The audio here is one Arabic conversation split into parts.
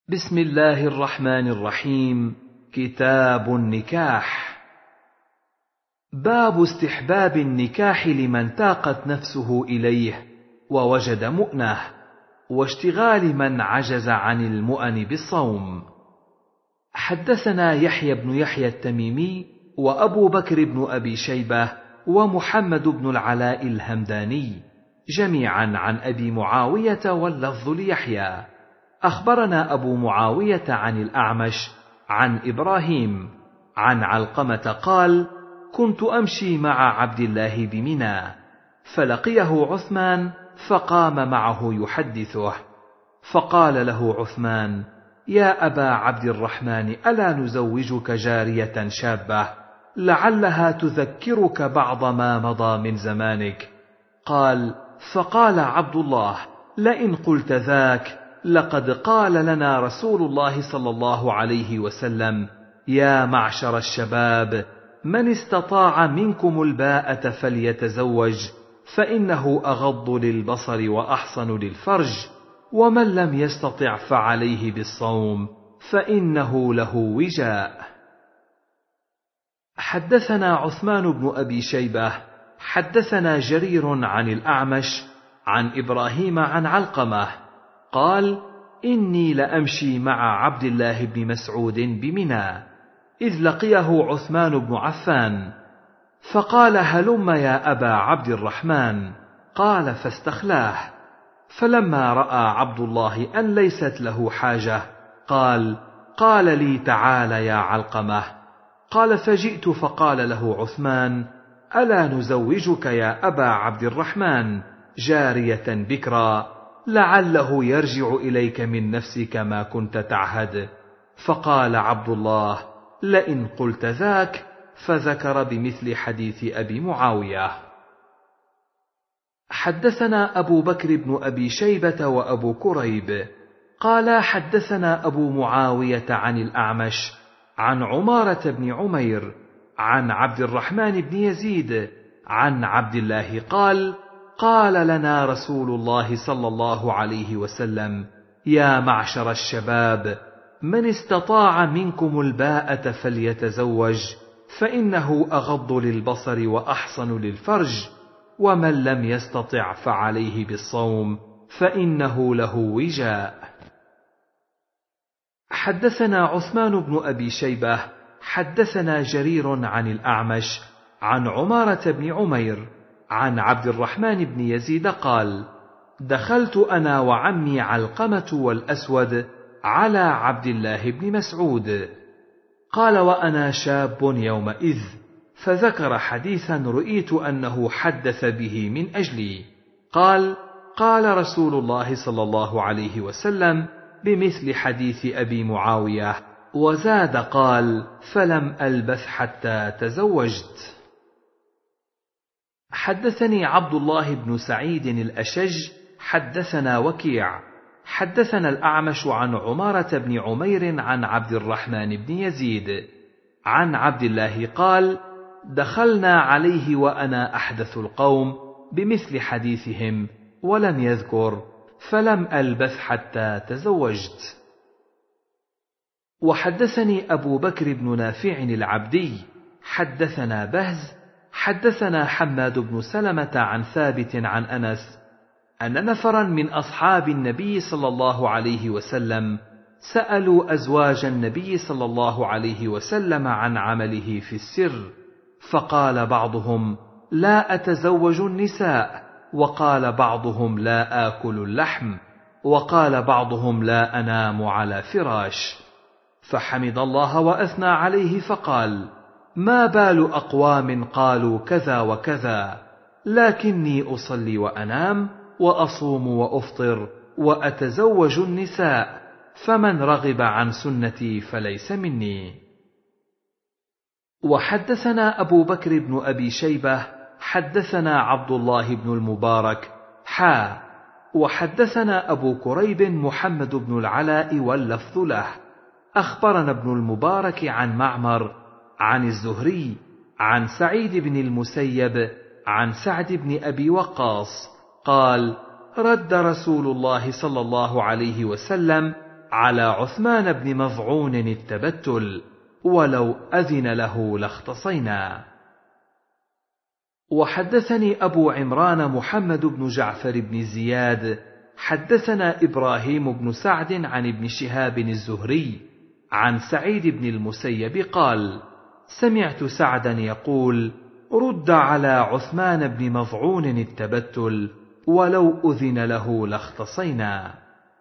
بسم الله الرحمن الرحيم. كتاب النكاح. باب استحباب النكاح لمن تاقت نفسه إليه ووجد مؤنة، واشتغال من عجز عن المؤن بالصوم. حدثنا يحيى بن يحيى التميمي وأبو بكر بن أبي شيبة ومحمد بن العلاء الهمداني جميعا عن أبي معاوية، واللفظ ليحيى. أخبرنا أبو معاوية عن الأعمش عن إبراهيم عن علقمة قال: كنت أمشي مع عبد الله بمنى، فلقيه عثمان فقام معه يحدثه، فقال له عثمان: يا أبا عبد الرحمن، ألا نزوجك جارية شابة لعلها تذكرك بعض ما مضى من زمانك؟ قال: فقال عبد الله: لئن قلت ذاك لقد قال لنا رسول الله صلى الله عليه وسلم: يا معشر الشباب، من استطاع منكم الباءة فليتزوج، فإنه أغض للبصر وأحصن للفرج، ومن لم يستطع فعليه بالصوم، فإنه له وجاء. حدثنا عثمان بن أبي شيبة حدثنا جرير عن الأعمش عن إبراهيم عن علقمة قال: إني لأمشي مع عبد الله بن مسعود بمنى، إذ لقيه عثمان بن عفان، فقال: هلم يا أبا عبد الرحمن. قال: فاستخلاه، فلما رأى عبد الله أن ليست له حاجة قال لي: تعال يا علقمة. قال: فجئت فقال له عثمان: ألا نزوجك يا أبا عبد الرحمن جارية بكرا لعله يرجع إليك من نفسك ما كنت تعهد؟ فقال عبد الله: لئن قلت ذاك، فذكر بمثل حديث أبي معاوية. حدثنا أبو بكر بن أبي شيبة وأبو كريب قال: حدثنا أبو معاوية عن الأعمش عن عمارة بن عمير عن عبد الرحمن بن يزيد عن عبد الله قال: قال لنا رسول الله صلى الله عليه وسلم: يا معشر الشباب، من استطاع منكم الباءة فليتزوج، فإنه أغض للبصر وأحصن للفرج، ومن لم يستطع فعليه بالصوم، فإنه له وجاء. حدثنا عثمان بن أبي شيبة حدثنا جرير عن الأعمش عن عمارة بن عمير عن عبد الرحمن بن يزيد قال: دخلت أنا وعمي علقمة والأسود على عبد الله بن مسعود. قال: وأنا شاب يومئذ، فذكر حديثا رؤيت أنه حدث به من أجلي. قال رسول الله صلى الله عليه وسلم بمثل حديث أبي معاوية، وزاد قال: فلم ألبث حتى تزوجت. حدثني عبد الله بن سعيد الأشج حدثنا وكيع حدثنا الأعمش عن عمارة بن عمير عن عبد الرحمن بن يزيد عن عبد الله قال: دخلنا عليه وأنا أحدث القوم بمثل حديثهم، ولم يذكر: فلم ألبث حتى تزوجت. وحدثني أبو بكر بن نافع العبدي حدثنا بهز حدثنا حماد بن سلمة عن ثابت عن أنس أن نفرا من أصحاب النبي صلى الله عليه وسلم سألوا أزواج النبي صلى الله عليه وسلم عن عمله في السر، فقال بعضهم: لا أتزوج النساء، وقال بعضهم: لا آكل اللحم، وقال بعضهم: لا أنام على فراش. فحمد الله وأثنى عليه فقال: ما بال أقوام قالوا كذا وكذا، لكني أصلي وأنام وأصوم وأفطر وأتزوج النساء، فمن رغب عن سنتي فليس مني. وحدثنا أبو بكر بن أبي شيبة حدثنا عبد الله بن المبارك وحدثنا أبو كريب محمد بن العلاء واللفظ له. أخبرنا ابن المبارك عن معمر عن الزهري عن سعيد بن المسيب عن سعد بن أبي وقاص قال: رد رسول الله صلى الله عليه وسلم على عثمان بن مظعون التبتل، ولو أذن له لاختصينا. وحدثني أبو عمران محمد بن جعفر بن زياد حدثنا إبراهيم بن سعد عن ابن شهاب الزهري عن سعيد بن المسيب قال: سمعت سعدا يقول: رد على عثمان بن مظعون التبتل، ولو أذن له لاختصينا.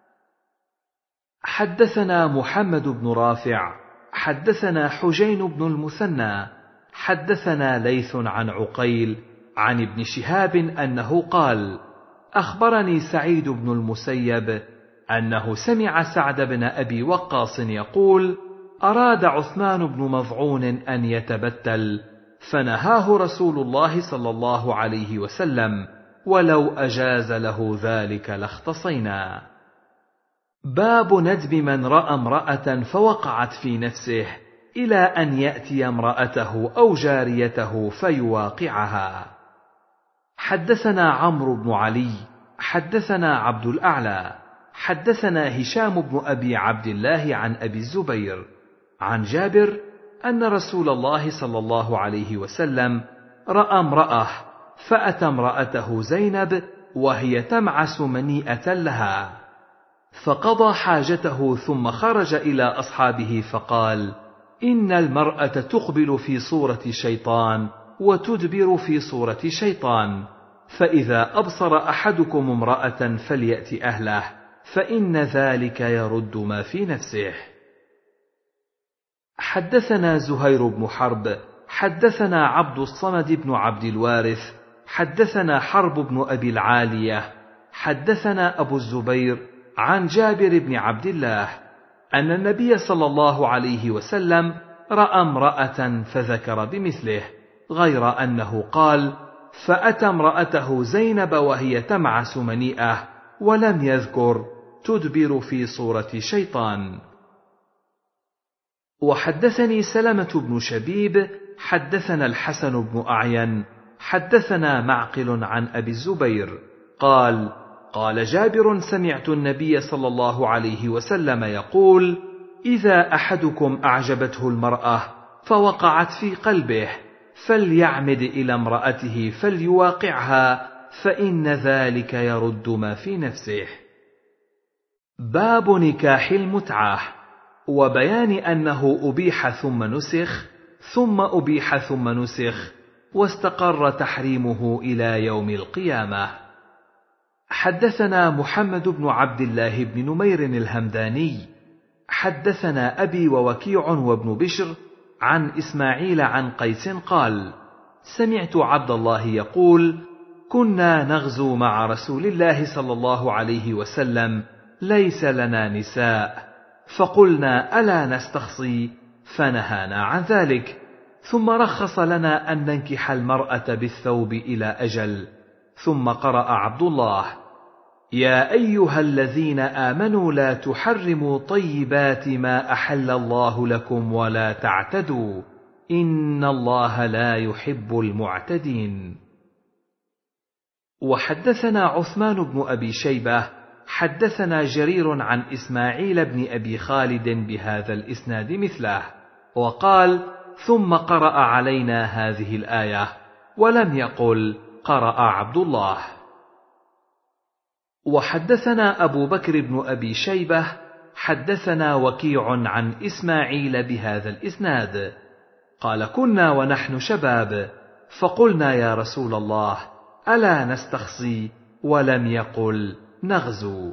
حدثنا محمد بن رافع حدثنا حجين بن المثنى حدثنا ليث عن عقيل عن ابن شهاب أنه قال: أخبرني سعيد بن المسيب أنه سمع سعد بن أبي وقاص يقول: أراد عثمان بن مظعون أن يتبتل، فنهاه رسول الله صلى الله عليه وسلم، ولو أجاز له ذلك لاختصينا. باب ندب من رأى امرأة فوقعت في نفسه إلى أن يأتي امرأته أو جاريته فيواقعها. حدثنا عمرو بن علي حدثنا عبد الأعلى حدثنا هشام بن أبي عبد الله عن أبي الزبير عن جابر أن رسول الله صلى الله عليه وسلم رأى امرأة فأتى امرأته زينب وهي تمعس منيئة لها، فقضى حاجته ثم خرج إلى أصحابه فقال: إن المرأة تقبل في صورة شيطان وتدبر في صورة شيطان، فإذا أبصر أحدكم امرأة فليأت أهله، فإن ذلك يرد ما في نفسه. حدثنا زهير بن حرب حدثنا عبد الصمد بن عبد الوارث حدثنا حرب بن أبي العالية حدثنا أبو الزبير عن جابر بن عبد الله أن النبي صلى الله عليه وسلم رأى امرأة فذكر بمثله، غير أنه قال: فأتى امرأته زينب وهي تمعس منيئة، ولم يذكر تدبر في صورة شيطان. وحدثني سلمة بن شبيب حدثنا الحسن بن أعين حدثنا معقل عن أبي الزبير قال: قال جابر: سمعت النبي صلى الله عليه وسلم يقول: إذا أحدكم أعجبته المرأة فوقعت في قلبه فليعمد إلى امرأته فليواقعها، فإن ذلك يرد ما في نفسه. باب نكاح المتعة، وبيان أنه أبيح ثم نسخ، ثم أبيح ثم نسخ، واستقر تحريمه إلى يوم القيامة. حدثنا محمد بن عبد الله بن نمير الهمداني حدثنا أبي ووكيع وابن بشر عن إسماعيل عن قيس قال: سمعت عبد الله يقول: كنا نغزو مع رسول الله صلى الله عليه وسلم، ليس لنا نساء، فقلنا: ألا نستخصي؟ فنهانا عن ذلك، ثم رخص لنا أن ننكح المرأة بالثوب إلى أجل. ثم قرأ عبد الله: يا أيها الذين آمنوا لا تحرموا طيبات ما أحل الله لكم ولا تعتدوا، إن الله لا يحب المعتدين. وحدثنا عثمان بن أبي شيبة حدثنا جرير عن إسماعيل بن أبي خالد بهذا الإسناد مثله، وقال: ثم قرأ علينا هذه الآية، ولم يقل قرأ عبد الله. وحدثنا أبو بكر بن أبي شيبة حدثنا وكيع عن إسماعيل بهذا الإسناد قال: كنا ونحن شباب، فقلنا: يا رسول الله، ألا نستخصي؟ ولم يقل نغزو.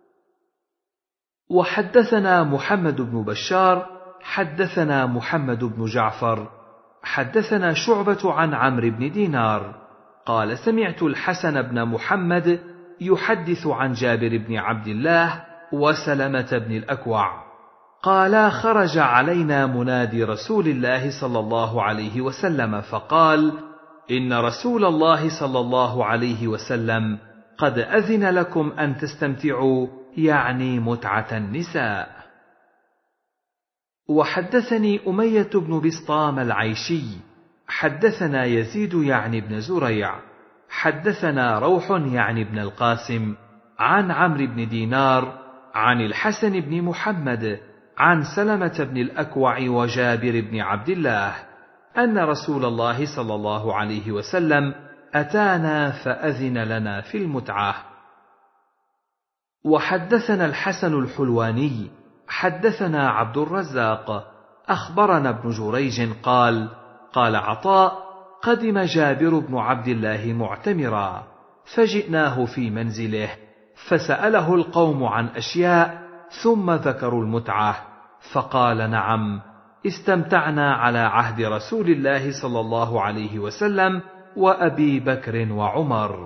وحدثنا محمد بن بشار حدثنا محمد بن جعفر حدثنا شعبة عن عمرو بن دينار قال: سمعت الحسن بن محمد يحدث عن جابر بن عبد الله وسلمة بن الأكوع قالا: خرج علينا منادي رسول الله صلى الله عليه وسلم فقال: إن رسول الله صلى الله عليه وسلم قد أذن لكم أن تستمتعوا، يعني متعة النساء. وحدثني أمية بن بسطام العيشي حدثنا يزيد يعني بن زريع حدثنا روح يعني بن القاسم عن عمرو بن دينار عن الحسن بن محمد عن سلمة بن الأكوع وجابر بن عبد الله أن رسول الله صلى الله عليه وسلم أتانا فأذن لنا في المتعة. وحدثنا الحسن الحلواني حدثنا عبد الرزاق أخبرنا ابن جريج قال قال عطاء قدم جابر بن عبد الله معتمرا فجئناه في منزله فسأله القوم عن أشياء ثم ذكروا المتعة فقال نعم استمتعنا على عهد رسول الله صلى الله عليه وسلم وأبي بكر وعمر.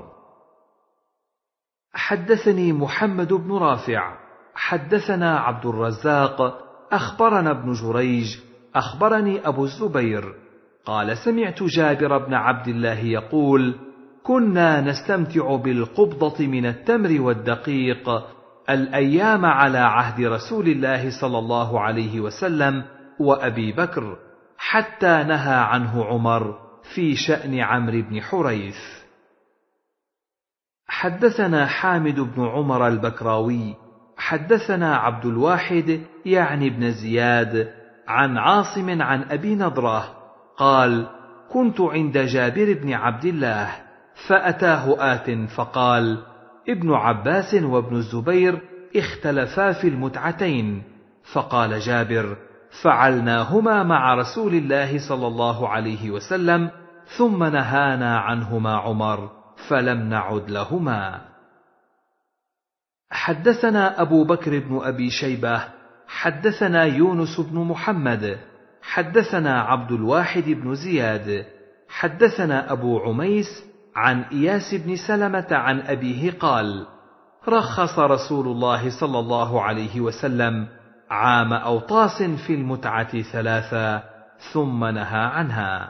حدثني محمد بن رافع حدثنا عبد الرزاق أخبرنا ابن جريج أخبرني أبو الزبير قال سمعت جابر بن عبد الله يقول كنا نستمتع بالقبضة من التمر والدقيق الأيام على عهد رسول الله صلى الله عليه وسلم وأبي بكر حتى نهى عنه عمر في شأن عمرو بن حريث. حدثنا حامد بن عمر البكراوي حدثنا عبد الواحد يعني بن زياد عن عاصم عن أبي نضرة قال كنت عند جابر بن عبد الله فأتاه آت فقال ابن عباس وابن الزبير اختلفا في المتعتين فقال جابر فعلناهما مع رسول الله صلى الله عليه وسلم ثم نهانا عنهما عمر فلم نعد لهما. حدثنا أبو بكر بن أبي شيبة حدثنا يونس بن محمد حدثنا عبد الواحد بن زياد حدثنا أبو عميس عن إياس بن سلمة عن أبيه قال رخص رسول الله صلى الله عليه وسلم عام أوطاس في المتعة 3 ثم نهى عنها.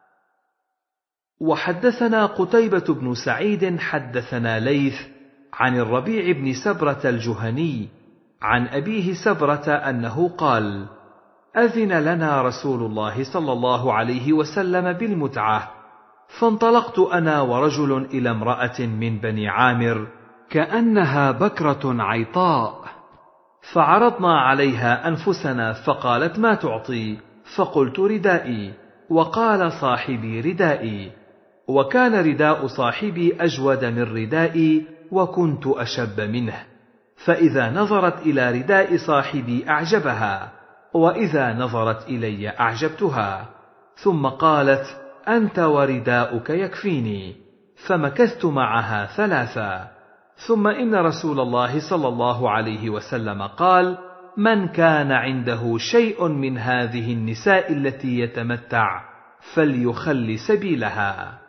وحدثنا قتيبة بن سعيد حدثنا ليث عن الربيع بن سبرة الجهني عن أبيه سبرة أنه قال أذن لنا رسول الله صلى الله عليه وسلم بالمتعة فانطلقت أنا ورجل إلى امرأة من بني عامر كأنها بكرة عيطاء فعرضنا عليها أنفسنا فقالت ما تعطي فقلت ردائي وقال صاحبي ردائي وكان رداء صاحبي أجود من ردائي وكنت أشب منه فإذا نظرت إلى رداء صاحبي أعجبها وإذا نظرت إلي أعجبتها ثم قالت أنت ورداؤك يكفيني فمكثت معها 3 ثم إن رسول الله صلى الله عليه وسلم قال من كان عنده شيء من هذه النساء التي يتمتع فليخل سبيلها.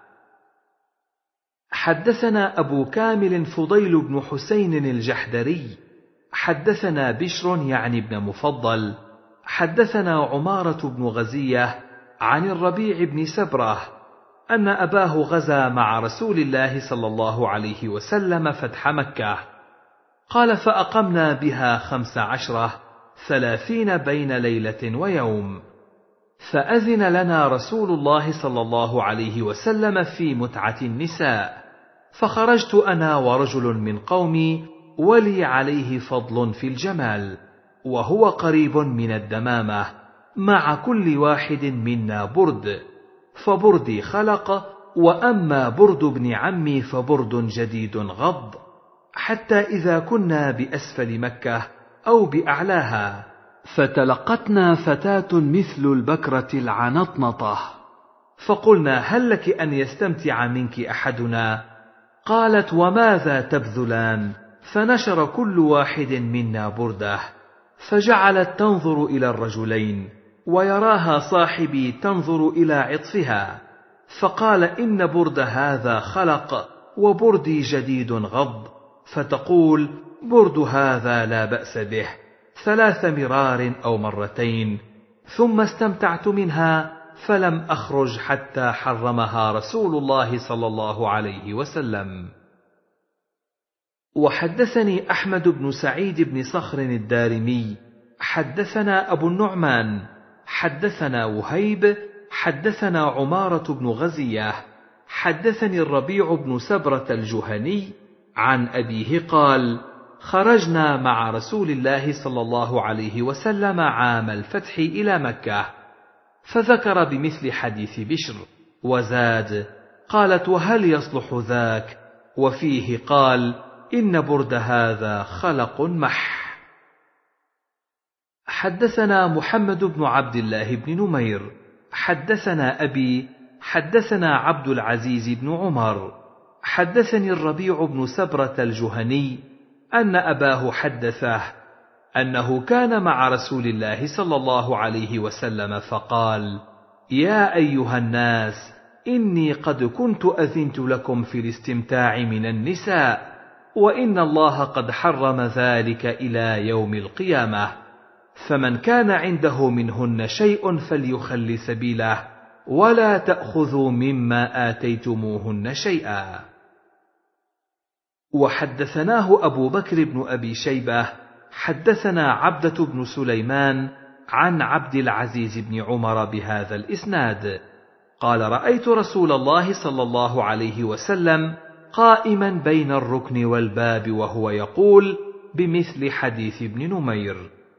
حدثنا أبو كامل فضيل بن حسين الجحدري حدثنا بشر يعني بن مفضل حدثنا عمارة بن غزية عن الربيع بن سبرة أن أباه غزا مع رسول الله صلى الله عليه وسلم فتح مكة قال فأقمنا بها 15 30 بين ليلة ويوم فأذن لنا رسول الله صلى الله عليه وسلم في متعة النساء فخرجت أنا ورجل من قومي ولي عليه فضل في الجمال وهو قريب من الدمامة مع كل واحد منا برد فبردي خلق وأما برد ابن عمي فبرد جديد غض حتى إذا كنا بأسفل مكة أو بأعلاها فتلقتنا فتاة مثل البكرة العنطنطة فقلنا هل لك أن يستمتع منك أحدنا قالت وماذا تبذلان فنشر كل واحد منا برده فجعلت تنظر إلى الرجلين ويراها صاحبي تنظر إلى عطفها فقال إن برد هذا خلق وبردي جديد غض فتقول برد هذا لا بأس به 3 مرار أو مرتين ثم استمتعت منها فلم أخرج حتى حرمها رسول الله صلى الله عليه وسلم. وحدثني أحمد بن سعيد بن صخر الدارمي حدثنا أبو النعمان حدثنا وهيب حدثنا عمارة بن غزية حدثني الربيع بن سبرة الجهني عن أبيه قال خرجنا مع رسول الله صلى الله عليه وسلم عام الفتح إلى مكة، فذكر بمثل حديث بشر، وزاد: قالت: وهل يصلح ذاك؟ وفيه قال: إن برد هذا خلق مح. حدثنا محمد بن عبد الله بن نمير حدثنا أبي حدثنا عبد العزيز بن عمر حدثني الربيع بن سبرة الجهني أن أباه حدثه أنه كان مع رسول الله صلى الله عليه وسلم فقال: يا أيها الناس، إني قد كنت أذنت لكم في الاستمتاع من النساء، وإن الله قد حرم ذلك إلى يوم القيامة، فمن كان عنده منهن شيء فليخل سبيله، ولا تأخذوا مما آتيتموهن شيئا. وحدثناه أبو بكر بن أبي شيبة حدثنا عبدة بن سليمان عن عبد العزيز بن عمر بهذا الإسناد قال: رأيت رسول الله صلى الله عليه وسلم قائما بين الركن والباب وهو يقول بمثل حديث ابن نمير.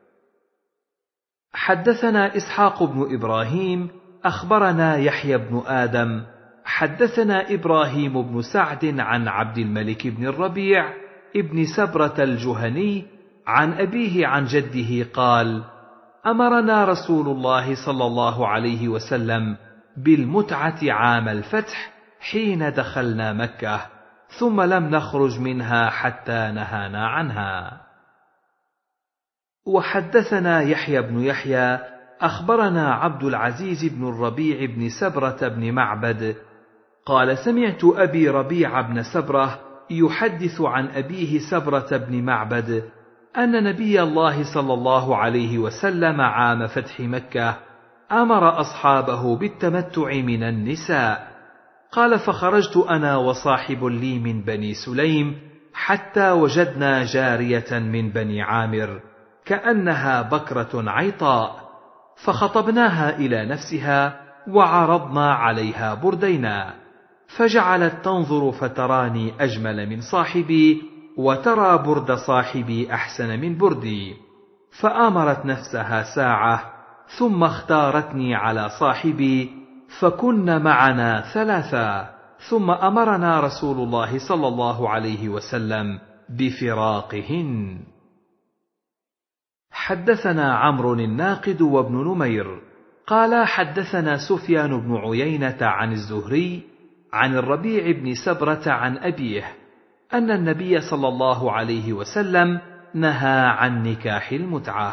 حدثنا إسحاق بن إبراهيم أخبرنا يحيى بن آدم حدثنا إبراهيم بن سعد عن عبد الملك بن الربيع ابن سبرة الجهني عن أبيه عن جده قال: أمرنا رسول الله صلى الله عليه وسلم بالمتعة عام الفتح حين دخلنا مكة، ثم لم نخرج منها حتى نهانا عنها. وحدثنا يحيى بن يحيى أخبرنا عبد العزيز بن الربيع بن سبرة بن معبد قال: سمعت أبي ربيع بن سبرة يحدث عن أبيه سبرة بن معبد أن نبي الله صلى الله عليه وسلم عام فتح مكة أمر أصحابه بالتمتع من النساء. قال: فخرجت أنا وصاحب لي من بني سليم حتى وجدنا جارية من بني عامر كأنها بكرة عيطاء، فخطبناها إلى نفسها وعرضنا عليها بردينا، فجعلت تنظر فتراني أجمل من صاحبي وترى برد صاحبي أحسن من بردي، فآمرت نفسها ساعة ثم اختارتني على صاحبي، فكن معنا ثلاثا، ثم أمرنا رسول الله صلى الله عليه وسلم بفراقهن. حدثنا عمرو الناقد وابن نمير قال: حدثنا سفيان بن عيينة عن الزهري عن الربيع بن سبرة عن أبيه أن النبي صلى الله عليه وسلم نهى عن نكاح المتعة.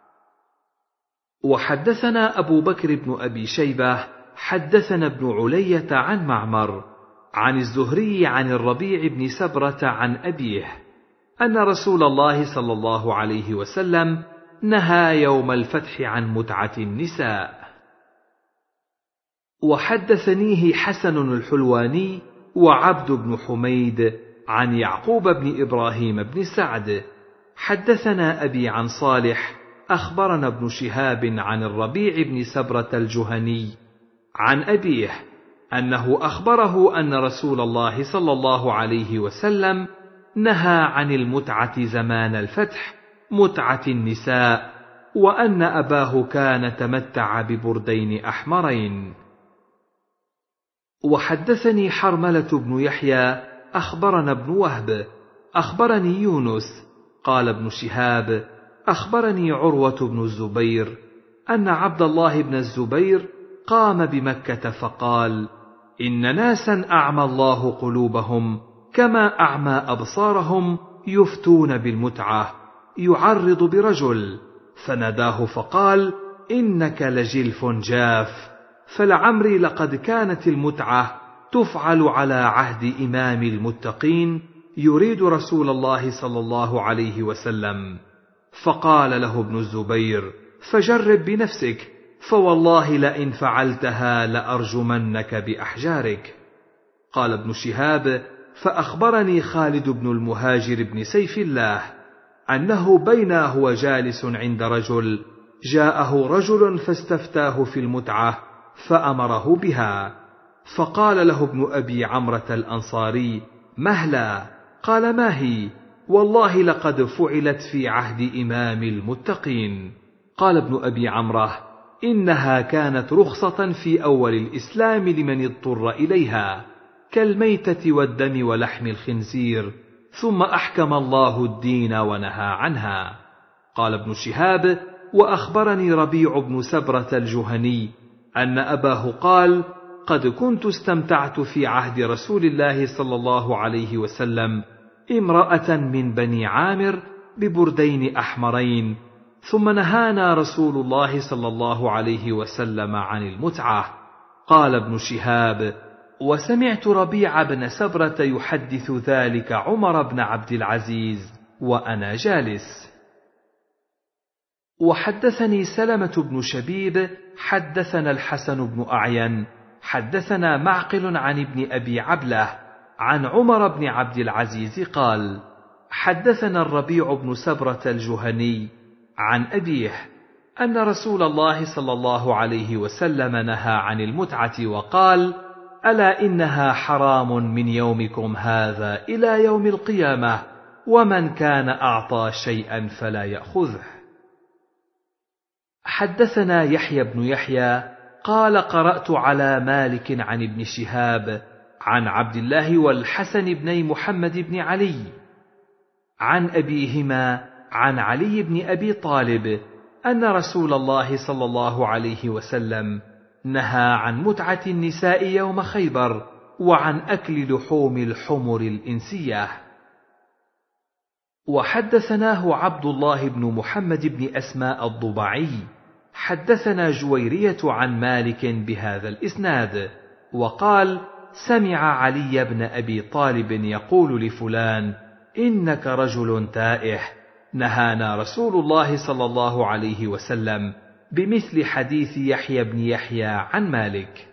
وحدثنا أبو بكر بن أبي شيبة حدثنا ابن علية عن معمر عن الزهري عن الربيع بن سبرة عن أبيه أن رسول الله صلى الله عليه وسلم نهى يوم الفتح عن متعة النساء. وحدثنيه حسن الحلواني وعبد بن حميد عن يعقوب بن إبراهيم بن سعد حدثنا أبي عن صالح أخبرنا ابن شهاب عن الربيع بن سبرة الجهني عن أبيه أنه أخبره أن رسول الله صلى الله عليه وسلم نهى عن المتعة زمان الفتح متعة النساء، وأن أباه كان تمتع ببردين أحمرين. وحدثني حرملة بن يحيى أخبرنا ابن وهب أخبرني يونس قال ابن شهاب أخبرني عروة بن الزبير أن عبد الله بن الزبير قام بمكة فقال: إن ناسا أعمى الله قلوبهم كما أعمى أبصارهم يفتون بالمتعة، يعرض برجل، فناداه فقال: إنك لجلف جاف، فلعمري لقد كانت المتعة تفعل على عهد إمام المتقين يريد رسول الله صلى الله عليه وسلم. فقال له ابن الزبير: فجرب بنفسك، فوالله لئن فعلتها لأرجمنك بأحجارك. قال ابن شهاب: فأخبرني خالد بن المهاجر بن سيف الله أنه بينا هو جالس عند رجل جاءه رجل فاستفتاه في المتعة فأمره بها، فقال له ابن أبي عمرة الأنصاري: مهلا؟ قال: ما هي؟ والله لقد فعلت في عهد إمام المتقين. قال ابن أبي عمرة: إنها كانت رخصة في أول الإسلام لمن اضطر إليها، كالميتة والدم ولحم الخنزير، ثم أحكم الله الدين ونهى عنها. قال ابن شهاب: وأخبرني ربيع بن سبرة الجهني أن أباه قال: قد كنت استمتعت في عهد رسول الله صلى الله عليه وسلم امرأة من بني عامر ببردين أحمرين، ثم نهانا رسول الله صلى الله عليه وسلم عن المتعة. قال ابن شهاب: وسمعت ربيع بن سبرة يحدث ذلك عمر بن عبد العزيز وأنا جالس. وحدثني سلمة بن شبيب حدثنا الحسن بن أعين حدثنا معقل عن ابن أبي عبلة عن عمر بن عبد العزيز قال: حدثنا الربيع بن سبرة الجهني عن أبيه أن رسول الله صلى الله عليه وسلم نهى عن المتعة وقال: ألا إنها حرام من يومكم هذا إلى يوم القيامة، ومن كان أعطى شيئا فلا يأخذه. حدثنا يحيى بن يحيى قال: قرأت على مالك عن ابن شهاب عن عبد الله والحسن بن محمد بن علي عن أبيهما عن علي بن أبي طالب أن رسول الله صلى الله عليه وسلم نهى عن متعة النساء يوم خيبر وعن أكل لحوم الحمر الإنسية. وحدثناه عبد الله بن محمد بن أسماء الضبعي حدثنا جويرية عن مالك بهذا الإسناد وقال: سمع علي بن أبي طالب يقول لفلان: إنك رجل تائه، نهانا رسول الله صلى الله عليه وسلم بمثل حديث يحيى بن يحيى عن مالك.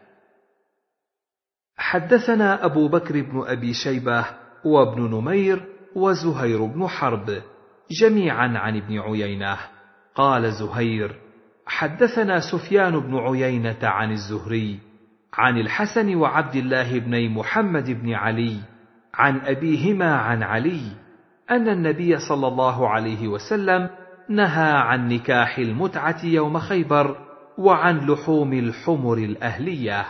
حدثنا أبو بكر بن أبي شيبة وابن نمير وزهير بن حرب جميعا عن ابن عيينة. قال زهير: حدثنا سفيان بن عيينة عن الزهري عن الحسن وعبد الله بن محمد بن علي عن أبيهما عن علي أن النبي صلى الله عليه وسلم نهى عن نكاح المتعة يوم خيبر وعن لحوم الحمر الأهلية.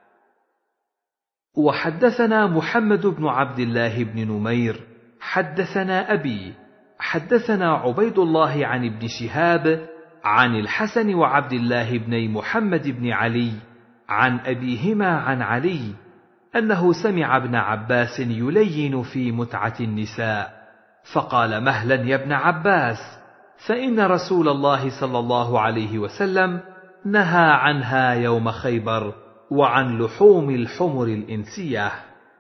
وحدثنا محمد بن عبد الله بن نمير حدثنا أبي حدثنا عبيد الله عن ابن شهاب عن الحسن وعبد الله بن محمد بن علي عن أبيهما عن علي أنه سمع ابن عباس يلين في متعة النساء، فقال: مهلا يا ابن عباس، فإن رسول الله صلى الله عليه وسلم نهى عنها يوم خيبر وعن لحوم الحمر الإنسية.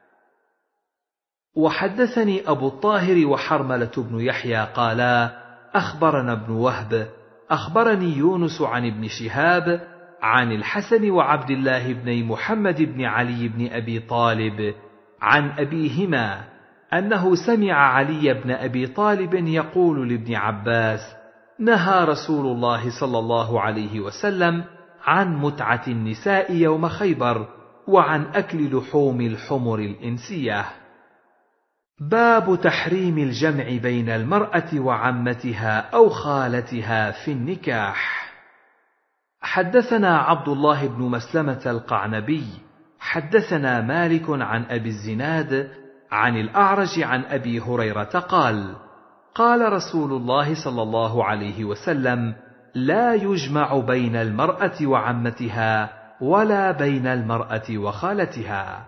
وحدثني أبو الطاهر وحرملة بن يحيى قالا: أخبرنا ابن وهب أخبرني يونس عن ابن شهاب عن الحسن وعبد الله بن محمد بن علي بن أبي طالب عن أبيهما أنه سمع علي بن أبي طالب يقول لابن عباس: نهى رسول الله صلى الله عليه وسلم عن متعة النساء يوم خيبر وعن أكل لحوم الحمر الإنسية. باب تحريم الجمع بين المرأة وعمتها أو خالتها في النكاح. حدثنا عبد الله بن مسلمة القعنبي حدثنا مالك عن أبي الزناد عن الأعرج عن أبي هريرة قال: قال رسول الله صلى الله عليه وسلم: لا يجمع بين المرأة وعمتها ولا بين المرأة وخالتها.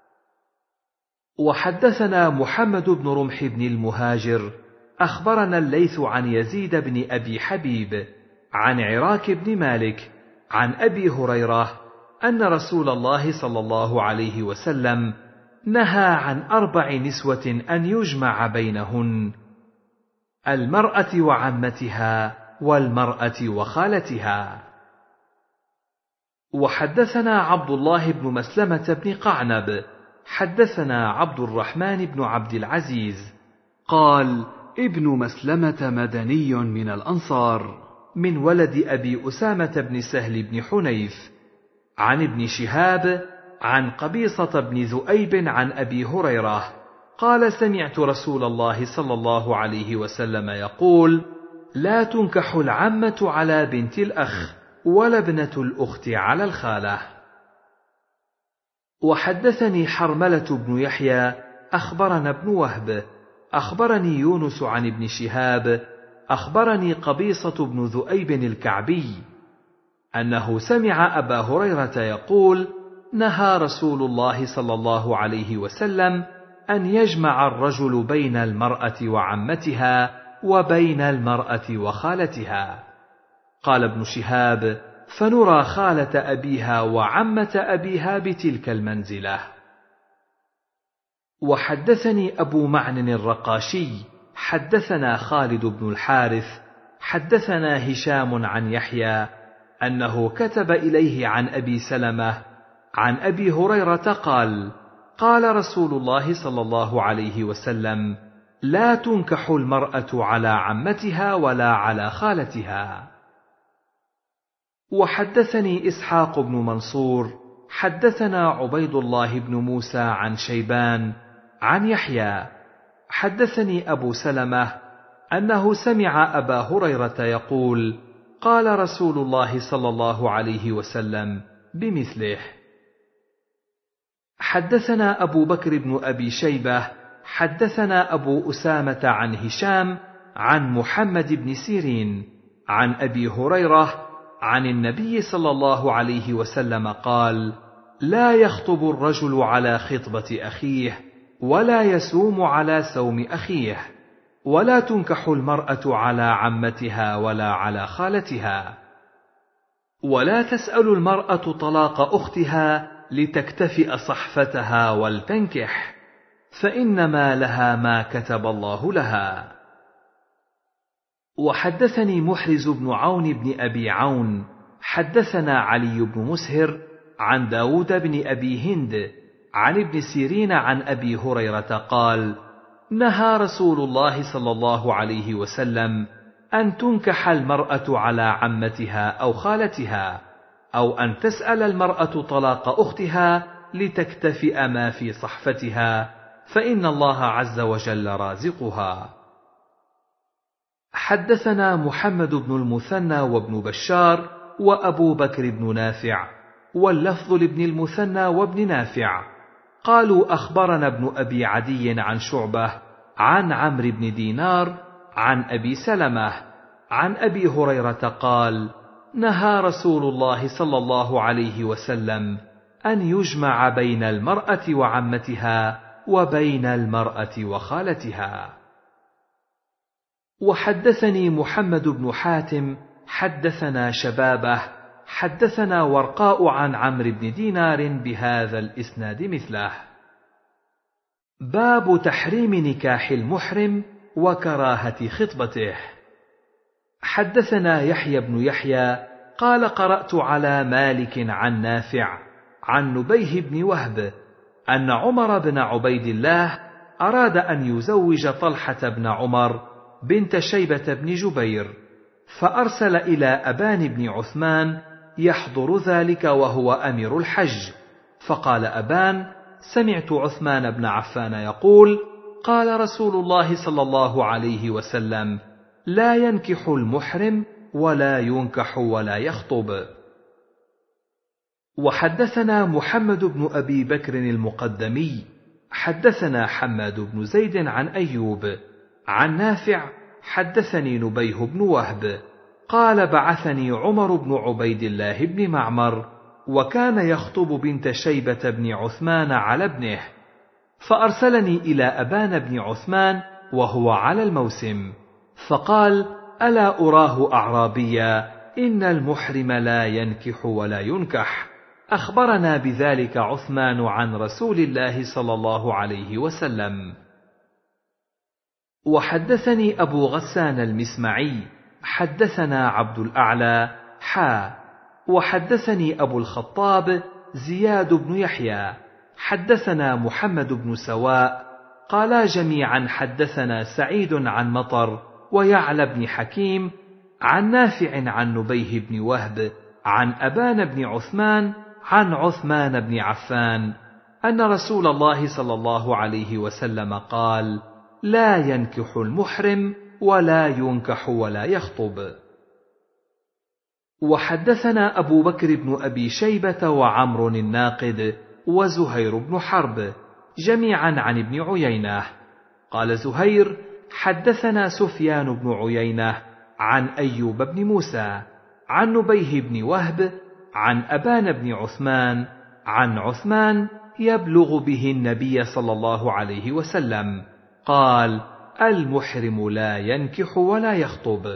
وحدثنا محمد بن رمح بن المهاجر أخبرنا الليث عن يزيد بن أبي حبيب عن عراك بن مالك عن أبي هريرة أن رسول الله صلى الله عليه وسلم نهى عن 4 نسوة أن يجمع بينهن: المرأة وعمتها والمرأة وخالتها. وحدثنا عبد الله بن مسلمة بن قعنب حدثنا عبد الرحمن بن عبد العزيز قال: ابن مسلمة مدني من الأنصار من ولد أبي أسامة بن سهل بن حنيف عن ابن شهاب عن قبيصة بن ذؤيب عن أبي هريرة قال: سمعت رسول الله صلى الله عليه وسلم يقول: لا تنكح العمة على بنت الأخ، ولا ابنة الأخت على الخالة. وحدثني حرملة بن يحيى أخبرنا ابن وهب أخبرني يونس عن ابن شهاب أخبرني قبيصة بن ذؤيب الكعبي أنه سمع أبا هريرة يقول: نهى رسول الله صلى الله عليه وسلم أن يجمع الرجل بين المرأة وعمتها وبين المرأة وخالتها. قال ابن شهاب: فنرى خالة أبيها وعمة أبيها بتلك المنزلة. وحدثني أبو معن الرقاشي حدثنا خالد بن الحارث حدثنا هشام عن يحيى أنه كتب إليه عن أبي سلمة عن أبي هريرة قال: قال رسول الله صلى الله عليه وسلم: لا تنكح المرأة على عمتها ولا على خالتها. وحدثني إسحاق بن منصور حدثنا عبيد الله بن موسى عن شيبان عن يحيى حدثني أبو سلمة أنه سمع أبا هريرة يقول: قال رسول الله صلى الله عليه وسلم بمثله. حدثنا أبو بكر بن أبي شيبة حدثنا أبو أسامة عن هشام عن محمد بن سيرين عن أبي هريرة عن النبي صلى الله عليه وسلم قال: لا يخطب الرجل على خطبة أخيه ولا يسوم على سوم أخيه، ولا تنكح المرأة على عمتها ولا على خالتها، ولا تسأل المرأة طلاق أختها لتكتفئ صحفتها ولتنكح، فإنما لها ما كتب الله لها. وحدثني محرز بن عون بن أبي عون حدثنا علي بن مسهر عن داود بن أبي هند عن ابن سيرين عن أبي هريرة قال: نهى رسول الله صلى الله عليه وسلم أن تنكح المرأة على عمتها أو خالتها، أو أن تسأل المرأة طلاق أختها لتكتفئ ما في صحفتها، فإن الله عز وجل رازقها. حدثنا محمد بن المثنى وابن بشار وأبو بكر بن نافع، واللفظ لابن المثنى وابن نافع قالوا: أخبرنا ابن أبي عدي عن شعبة عن عمرو بن دينار عن أبي سلمة عن أبي هريرة قال: نهى رسول الله صلى الله عليه وسلم أن يجمع بين المرأة وعمتها وبين المرأة وخالتها. وحدثني محمد بن حاتم حدثنا شبابه حدثنا ورقاء عن عمرو بن دينار بهذا الإسناد مثله. باب تحريم نكاح المحرم وكراهة خطبته. حدثنا يحيى بن يحيى قال: قرأت على مالك عن نافع عن نبيه بن وهب أن عمر بن عبيد الله أراد أن يزوج طلحة بن عمر بنت شيبة بن جبير، فأرسل إلى أبان بن عثمان يحضر ذلك وهو أمير الحج، فقال أبان: سمعت عثمان بن عفان يقول: قال رسول الله صلى الله عليه وسلم: لا ينكح المحرم ولا ينكح ولا يخطب. وحدثنا محمد بن أبي بكر المقدمي حدثنا حماد بن زيد عن أيوب عن نافع حدثني نبيه بن وهب قال: بعثني عمر بن عبيد الله بن معمر، وكان يخطب بنت شيبة بن عثمان على ابنه، فأرسلني إلى أبان بن عثمان وهو على الموسم، فقال: ألا أراه أعرابيا، إن المحرم لا ينكح ولا ينكح. أخبرنا بذلك عثمان عن رسول الله صلى الله عليه وسلم. وحدثني أبو غسان المسمعي حدثنا عبد الأعلى وحدثني أبو الخطاب زياد بن يحيى حدثنا محمد بن سواء قالا جميعا حدثنا سعيد عن مطر ويعلى بن حكيم عن نافع عن نبيه بن وهب عن أبان بن عثمان عن عثمان بن عفان أن رسول الله صلى الله عليه وسلم قال: لا ينكح المحرم ولا ينكح ولا يخطب. وحدثنا أبو بكر بن أبي شيبة وعمر الناقد وزهير بن حرب جميعا عن ابن عيينة. قال زهير: حدثنا سفيان بن عيينة عن أيوب بن موسى عن نبيه بن وهب عن أبان بن عثمان عن عثمان يبلغ به النبي صلى الله عليه وسلم قال: المحرم لا ينكح ولا يخطب.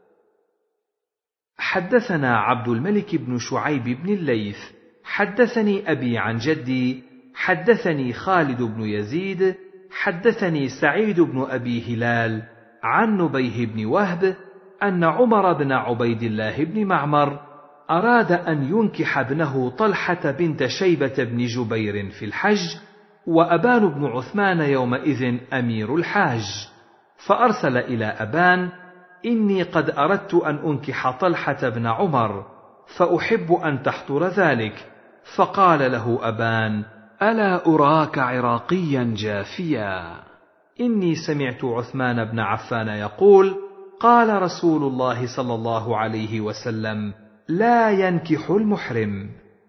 حدثنا عبد الملك بن شعيب بن الليث حدثني أبي عن جدي حدثني خالد بن يزيد حدثني سعيد بن أبي هلال عن نبيه بن وهب أن عمر بن عبيد الله بن معمر أراد أن ينكح ابنه طلحة بنت شيبة بن جبير في الحج، وأبان بن عثمان يومئذ أمير الحاج، فأرسل إلى أبان: إني قد أردت أن أنكح طلحة بن عمر، فأحب أن تحضر ذلك. فقال له أبان: ألا أراك عراقيا جافيا؟ إني سمعت عثمان بن عفان يقول: قال رسول الله صلى الله عليه وسلم: لا ينكح المحرم.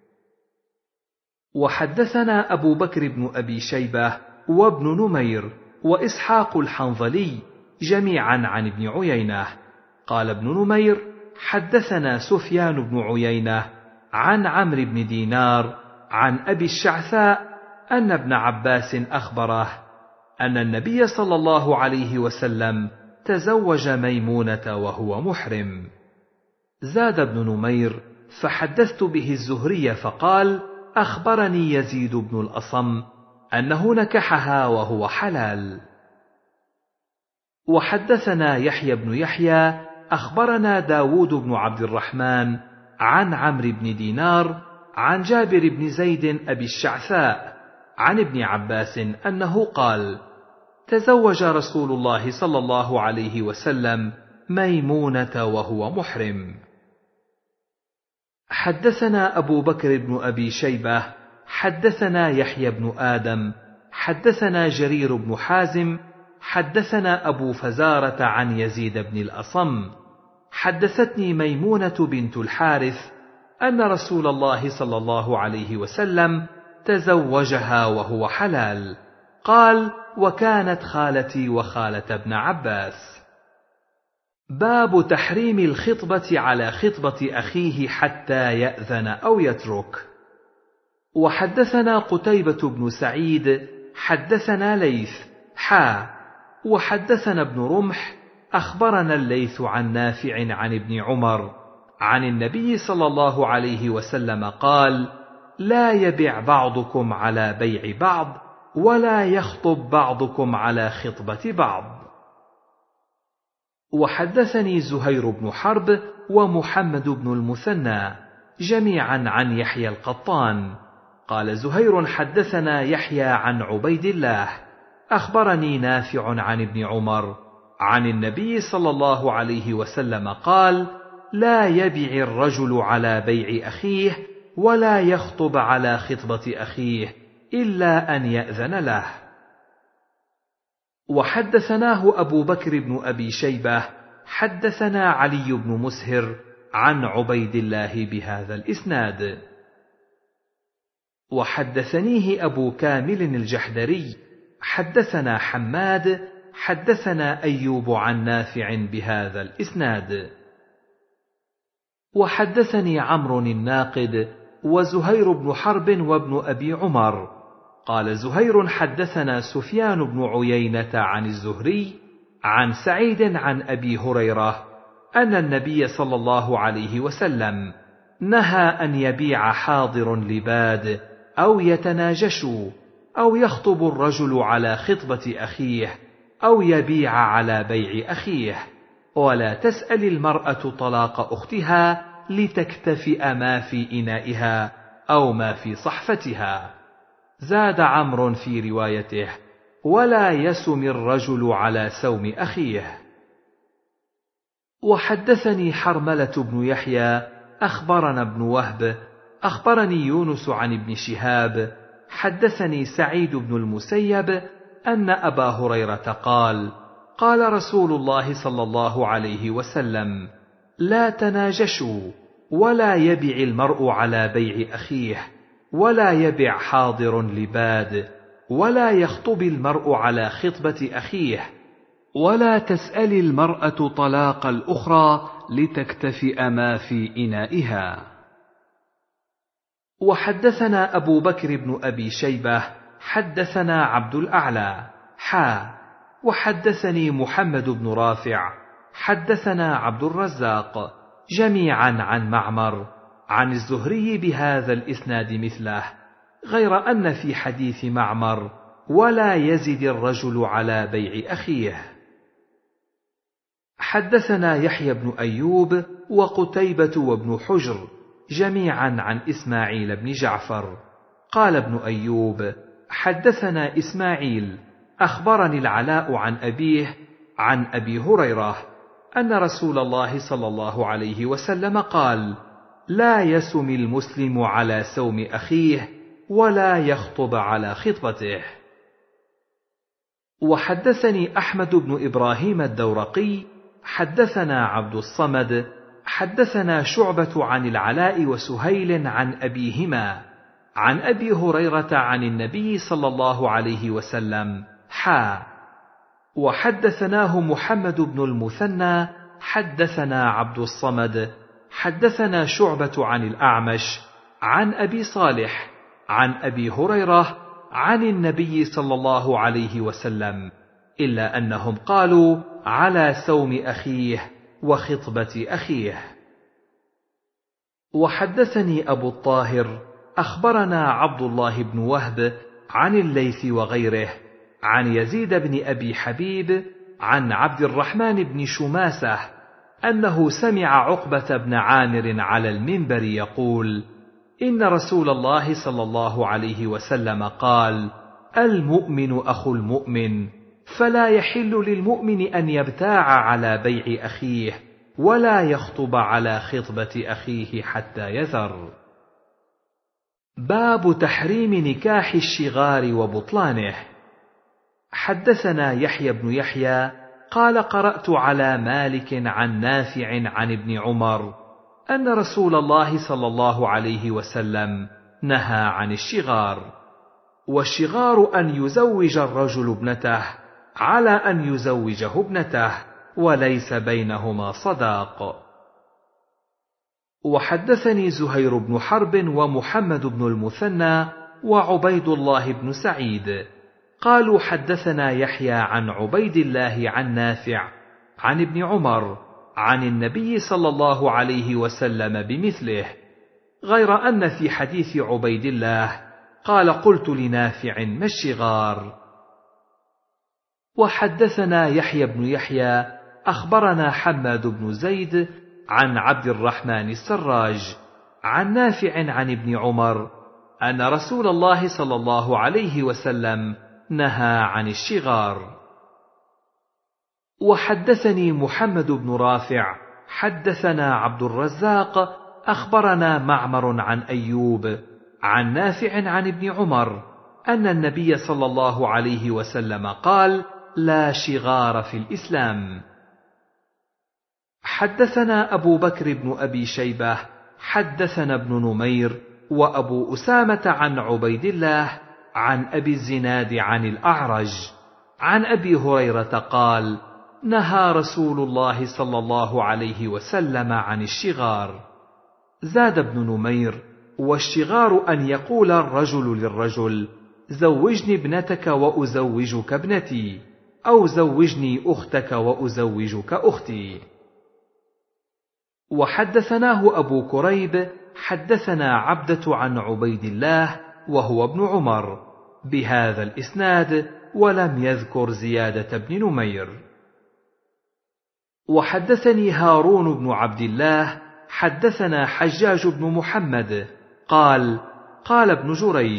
وحدثنا أبو بكر بن أبي شيبة وابن نمير وإسحاق الحنظلي جميعا عن ابن عيينة. قال ابن نمير: حدثنا سفيان بن عيينة عن عمرو بن دينار عن أبي الشعثاء أن ابن عباس أخبره أن النبي صلى الله عليه وسلم تزوج ميمونة وهو محرم. زاد ابن نمير: فحدثت به الزهري فقال: أخبرني يزيد بن الأصم أنه نكحها وهو حلال. وحدثنا يحيى بن يحيى أخبرنا داود بن عبد الرحمن عن عمرو بن دينار عن جابر بن زيد أبي الشعثاء عن ابن عباس أنه قال: تزوج رسول الله صلى الله عليه وسلم ميمونة وهو محرم. حدثنا أبو بكر بن أبي شيبة حدثنا يحيى بن آدم حدثنا جرير بن حازم حدثنا أبو فزارة عن يزيد بن الأصم حدثتني ميمونة بنت الحارث أن رسول الله صلى الله عليه وسلم تزوجها وهو حلال. قال: وكانت خالتي وخالة ابن عباس. باب تحريم الخطبة على خطبة أخيه حتى يأذن أو يترك. وحدثنا قتيبة بن سعيد حدثنا ليث وحدثنا ابن رمح أخبرنا الليث عن نافع عن ابن عمر عن النبي صلى الله عليه وسلم قال: لا يبع بعضكم على بيع بعض ولا يخطب بعضكم على خطبة بعض. وحدثني زهير بن حرب ومحمد بن المثنى جميعا عن يحيى القطان قال زهير: حدثنا يحيى عن عبيد الله أخبرني نافع عن ابن عمر عن النبي صلى الله عليه وسلم قال: لا يبع الرجل على بيع أخيه ولا يخطب على خطبة أخيه إلا أن يأذن له. وحدثناه أبو بكر بن أبي شيبة حدثنا علي بن مسهر عن عبيد الله بهذا الإسناد. وحدثنيه أبو كامل الجحدري حدثنا حماد حدثنا أيوب عن نافع بهذا الإسناد. وحدثني عمرو الناقد وزهير بن حرب وابن أبي عمر قال زهير: حدثنا سفيان بن عيينة عن الزهري عن سعيد عن أبي هريرة أن النبي صلى الله عليه وسلم نهى أن يبيع حاضر لباد أو يتناجشوا أو يخطب الرجل على خطبة أخيه أو يبيع على بيع أخيه، ولا تسأل المرأة طلاق أختها لتكتفئ ما في إنائها أو ما في صحفتها. زاد عمرو في روايته: ولا يسم الرجل على سوم أخيه. وحدثني حرملة بن يحيى أخبرنا ابن وهب أخبرني يونس عن ابن شهاب حدثني سعيد بن المسيب أن أبا هريرة قال: قال رسول الله صلى الله عليه وسلم: لا تناجشوا، ولا يبع المرء على بيع أخيه، ولا يبع حاضر لباد، ولا يخطب المرء على خطبة أخيه، ولا تسأل المرأة طلاق الأخرى لتكتفئ ما في إنائها. وحدثنا أبو بكر بن أبي شيبة حدثنا عبد الأعلى وحدثني محمد بن رافع حدثنا عبد الرزاق جميعا عن معمر عن الزهري بهذا الإسناد مثله، غير أن في حديث معمر: ولا يزد الرجل على بيع أخيه. حدثنا يحيى بن أيوب وقتيبة وابن حجر جميعا عن إسماعيل بن جعفر. قال ابن أيوب: حدثنا إسماعيل أخبرني العلاء عن أبيه عن أبي هريرة أن رسول الله صلى الله عليه وسلم قال: لا يسم المسلم على سوم أخيه، ولا يخطب على خطبته. وحدثني أحمد بن إبراهيم الدورقي حدثنا عبد الصمد حدثنا شعبة عن العلاء وسهيل عن أبيهما عن أبي هريرة عن النبي صلى الله عليه وسلم وحدثناه محمد بن المثنى حدثنا عبد الصمد حدثنا شعبة عن الأعمش عن أبي صالح عن أبي هريرة عن النبي صلى الله عليه وسلم، إلا أنهم قالوا: على سوم أخيه وخطبة أخيه. وحدثني أبو الطاهر أخبرنا عبد الله بن وهب عن الليث وغيره عن يزيد بن أبي حبيب عن عبد الرحمن بن شماسة أنه سمع عقبة بن عامر على المنبر يقول: إن رسول الله صلى الله عليه وسلم قال: المؤمن أخو المؤمن، فلا يحل للمؤمن أن يبتاع على بيع أخيه، ولا يخطب على خطبة أخيه حتى يذر. باب تحريم نكاح الشغار وبطلانه. حدثنا يحيى بن يحيى قال: قرأت على مالك عن نافع عن ابن عمر أن رسول الله صلى الله عليه وسلم نهى عن الشغار. والشغار أن يزوج الرجل ابنته على أن يزوجه ابنته، وليس بينهما صداق. وحدثني زهير بن حرب ومحمد بن المثنى وعبيد الله بن سعيد قالوا: حدثنا يحيى عن عبيد الله عن نافع عن ابن عمر عن النبي صلى الله عليه وسلم بمثله، غير أن في حديث عبيد الله قال: قلت لنافع: ما الشغار؟ وحدثنا يحيى بن يحيى أخبرنا حماد بن زيد عن عبد الرحمن السراج عن نافع عن ابن عمر أن رسول الله صلى الله عليه وسلم نهى عن الشغار. وحدثني محمد بن رافع حدثنا عبد الرزاق أخبرنا معمر عن أيوب عن نافع عن ابن عمر أن النبي صلى الله عليه وسلم قال: لا شغار في الإسلام. حدثنا أبو بكر بن أبي شيبة حدثنا ابن نمير وأبو أسامة عن عبيد الله عن أبي الزناد عن الأعرج عن أبي هريرة قال: نهى رسول الله صلى الله عليه وسلم عن الشغار. زاد ابن نمير: والشغار أن يقول الرجل للرجل: زوجني ابنتك وأزوجك ابنتي، أو زوجني أختك وأزوجك أختي. وحدثناه أبو كريب حدثنا عبدة عن عبيد الله وهو ابن عمر بهذا الإسناد، ولم يذكر زيادة ابن نمير. وحدثني هارون بن عبد الله حدثنا حجاج بن محمد قال: قال ابن جريج: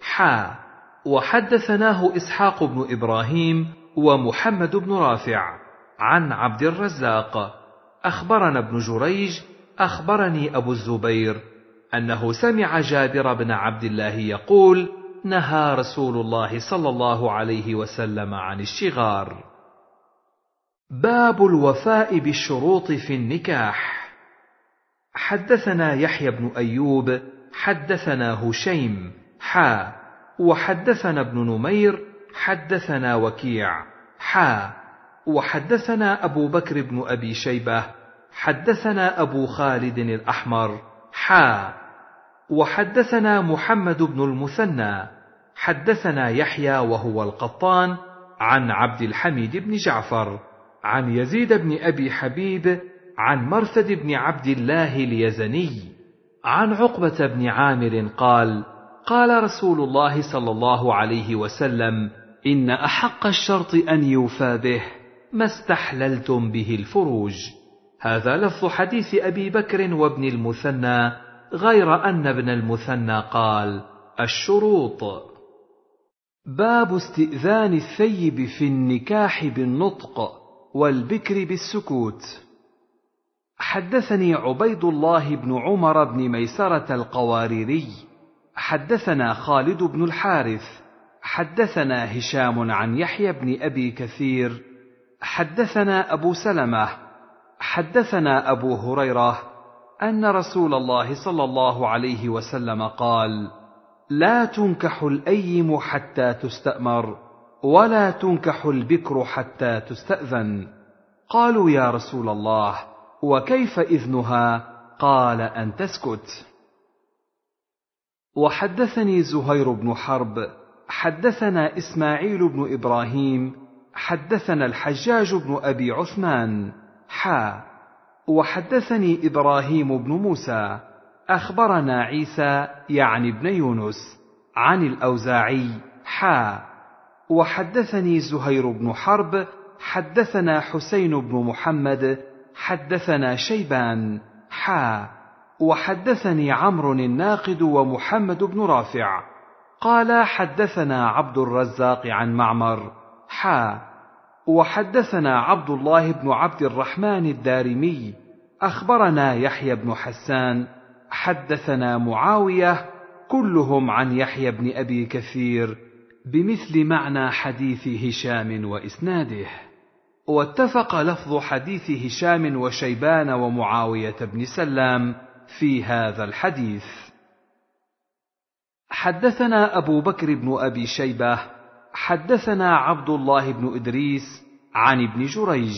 وحدثناه إسحاق بن إبراهيم ومحمد بن رافع عن عبد الرزاق أخبرنا ابن جريج أخبرني أبو الزبير أنه سمع جابر بن عبد الله يقول: نهى رسول الله صلى الله عليه وسلم عن الشغار. باب الوفاء بالشروط في النكاح. حدثنا يحيى بن أيوب حدثنا هشيم وحدثنا ابن نمير حدثنا وكيع وحدثنا أبو بكر بن أبي شيبة حدثنا أبو خالد الأحمر وحدثنا محمد بن المثنى حدثنا يحيى وهو القطان عن عبد الحميد بن جعفر عن يزيد بن أبي حبيب عن مرثد بن عبد الله اليزني عن عقبة بن عامر قال: قال رسول الله صلى الله عليه وسلم: إن أحق الشرط أن يوفى به ما استحللتم به الفروج. هذا لفظ حديث أبي بكر وابن المثنى، غير أن ابن المثنى قال: الشروط. باب استئذان الثيب في النكاح بالنطق والبكر بالسكوت. حدثني عبيد الله بن عمر بن ميسرة القواريري حدثنا خالد بن الحارث حدثنا هشام عن يحيى بن أبي كثير حدثنا أبو سلمة حدثنا أبو هريرة أن رسول الله صلى الله عليه وسلم قال: لا تنكح الأيم حتى تستأمر، ولا تنكح البكر حتى تستأذن. قالوا: يا رسول الله، وكيف إذنها؟ قال: أن تسكت. وحدثني زهير بن حرب حدثنا إسماعيل بن إبراهيم حدثنا الحجاج بن أبي عثمان وحدثني إبراهيم بن موسى أخبرنا عيسى يعني ابن يونس عن الأوزاعي وحدثني زهير بن حرب حدثنا حسين بن محمد حدثنا شيبان وحدثني عمرو الناقد ومحمد بن رافع قال: حدثنا عبد الرزاق عن معمر وحدثنا عبد الله بن عبد الرحمن الدارمي أخبرنا يحيى بن حسان حدثنا معاوية كلهم عن يحيى بن أبي كثير بمثل معنى حديث هشام وإسناده، واتفق لفظ حديث هشام وشيبان ومعاوية بن سلام في هذا الحديث. حدثنا أبو بكر بن أبي شيبة حدثنا عبد الله بن إدريس عن ابن جريج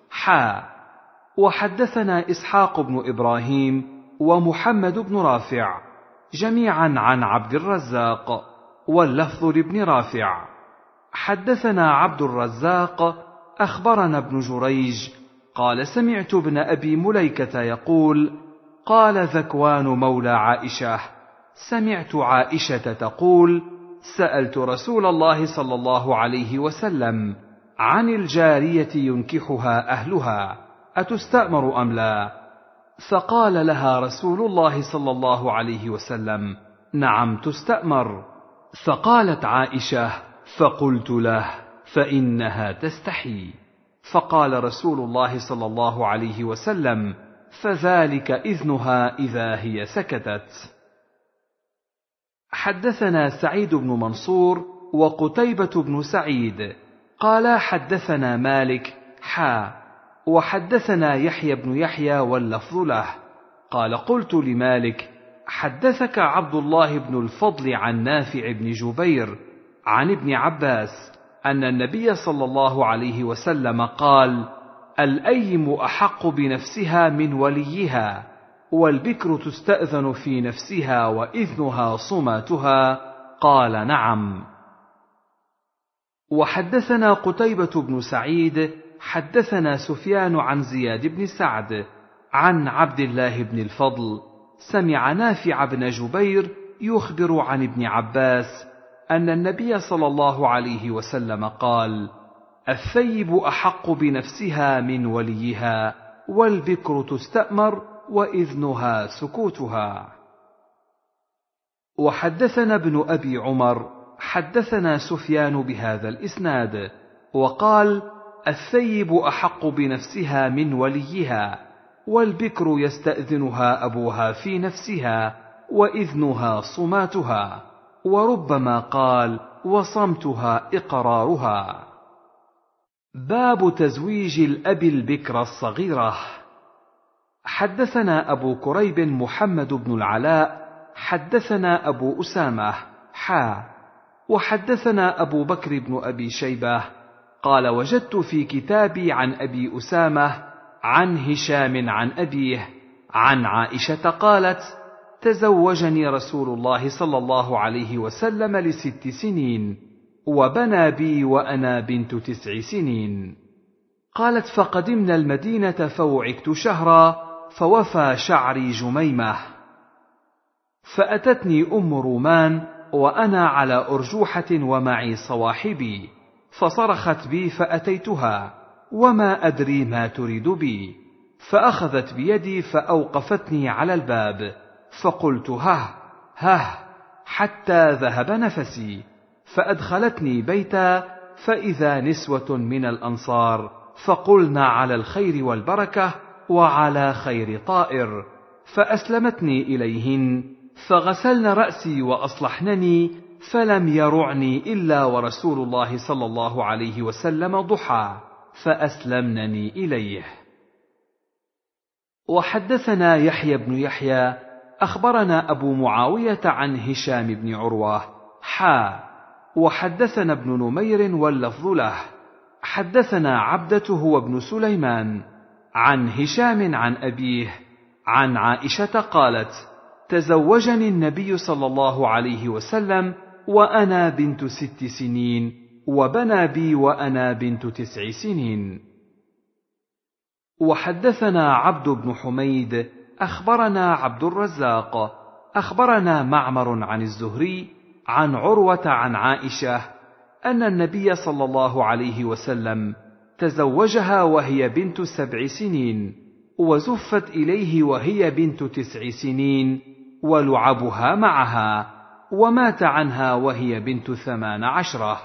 وحدثنا إسحاق بن إبراهيم ومحمد بن رافع جميعا عن عبد الرزاق، واللفظ لابن رافع. حدثنا عبد الرزاق أخبرنا ابن جريج قال: سمعت ابن أبي مليكة يقول: قال ذكوان مولى عائشة: سمعت عائشة تقول: سألت رسول الله صلى الله عليه وسلم عن الجارية ينكحها أهلها أتستأمر أم لا؟ فقال لها رسول الله صلى الله عليه وسلم: نعم تستأمر. فقالت عائشة: فقلت له: فإنها تستحي. فقال رسول الله صلى الله عليه وسلم: فذلك إذنها إذا هي سكتت. حدثنا سعيد بن منصور وقتيبة بن سعيد قال: حدثنا مالك وحدثنا يحيى بن يحيى واللفظ له قال: قلت لمالك: حدثك عبد الله بن الفضل عن نافع بن جبير عن ابن عباس أن النبي صلى الله عليه وسلم قال: الأيم أحق بنفسها من وليها، والبكر تستأذن في نفسها وإذنها صماتها. قال: نعم. وحدثنا قتيبة بن سعيد حدثنا سفيان عن زياد بن سعد عن عبد الله بن الفضل سمع نافع بن جبير يخبر عن ابن عباس أن النبي صلى الله عليه وسلم قال: الثيب أحق بنفسها من وليها، والبكر تستأمر وإذنها سكوتها. وحدثنا ابن أبي عمر حدثنا سفيان بهذا الإسناد وقال: الثيب أحق بنفسها من وليها، والبكر يستأذنها أبوها في نفسها وإذنها صماتها. وربما قال: وصمتها إقرارها. باب تزويج الأب البكر الصغيرة. حدثنا أبو كريب محمد بن العلاء حدثنا أبو أسامة وحدثنا أبو بكر بن أبي شيبة قال: وجدت في كتابي عن أبي أسامة عن هشام عن أبيه عن عائشة قالت: تزوجني رسول الله صلى الله عليه وسلم ل6 سنين، وبنى بي وأنا بنت 9 سنين. قالت: فقدمنا المدينة فوعكت شهرا، فوفى شعري جميمة، فأتتني أم رومان وأنا على أرجوحة ومعي صواحبي، فصرخت بي فأتيتها وما أدري ما تريد بي، فأخذت بيدي فأوقفتني على الباب، فقلت: هه حتى ذهب نفسي، فأدخلتني بيتا، فإذا نسوة من الأنصار، فقلنا: على الخير والبركة وعلى خير طائر، فأسلمتني إليهن، فغسلن رأسي وأصلحنني، فلم يرعني إلا ورسول الله صلى الله عليه وسلم ضحى، فأسلمنني إليه. وحدثنا يحيى بن يحيى أخبرنا أبو معاوية عن هشام بن عروة وحدثنا ابن نمير واللفظ له. حدثنا عبدة هو ابن سليمان عن هشام عن أبيه عن عائشة قالت: تزوجني النبي صلى الله عليه وسلم وأنا بنت 6 سنين، وبنى بي وأنا بنت 9 سنين. وحدثنا عبد بن حميد أخبرنا عبد الرزاق أخبرنا معمر عن الزهري عن عروة عن عائشة أن النبي صلى الله عليه وسلم تزوجها وهي بنت 7 سنين، وزفت إليه وهي بنت 9 سنين، ولعبها معها، ومات عنها وهي بنت 18.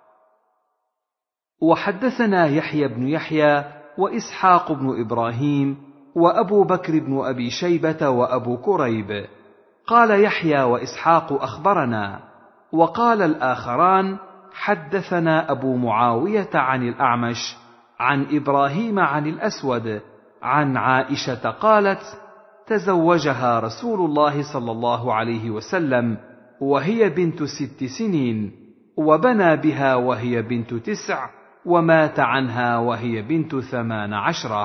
وحدثنا يحيى بن يحيى وإسحاق بن إبراهيم وأبو بكر بن أبي شيبة وأبو كريب. قال يحيى وإسحاق أخبرنا، وقال الآخران حدثنا أبو معاوية عن الأعمش عن إبراهيم عن الأسود عن عائشة قالت: تزوجها رسول الله صلى الله عليه وسلم وهي بنت 6 سنين، وبنى بها وهي بنت 9، ومات عنها وهي بنت 18.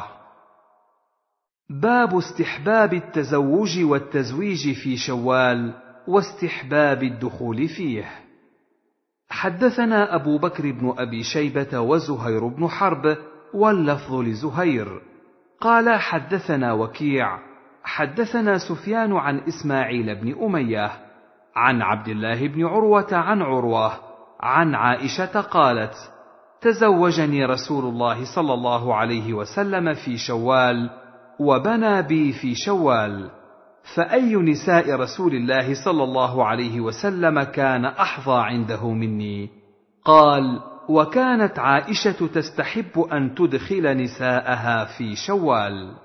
باب استحباب التزوج والتزويج في شوال، واستحباب الدخول فيه. حدثنا أبو بكر بن أبي شيبة وزهير بن حرب، واللفظ لزهير قال: حدثنا وكيع حدثنا سفيان عن إسماعيل بن أمية عن عبد الله بن عروة عن عروة عن عائشة قالت: تزوجني رسول الله صلى الله عليه وسلم في شوال، وبنى بي في شوال، فأي نساء رسول الله صلى الله عليه وسلم كان أحظى عنده مني؟ قال: وكانت عائشة تستحب أن تدخل نساءها في شوال.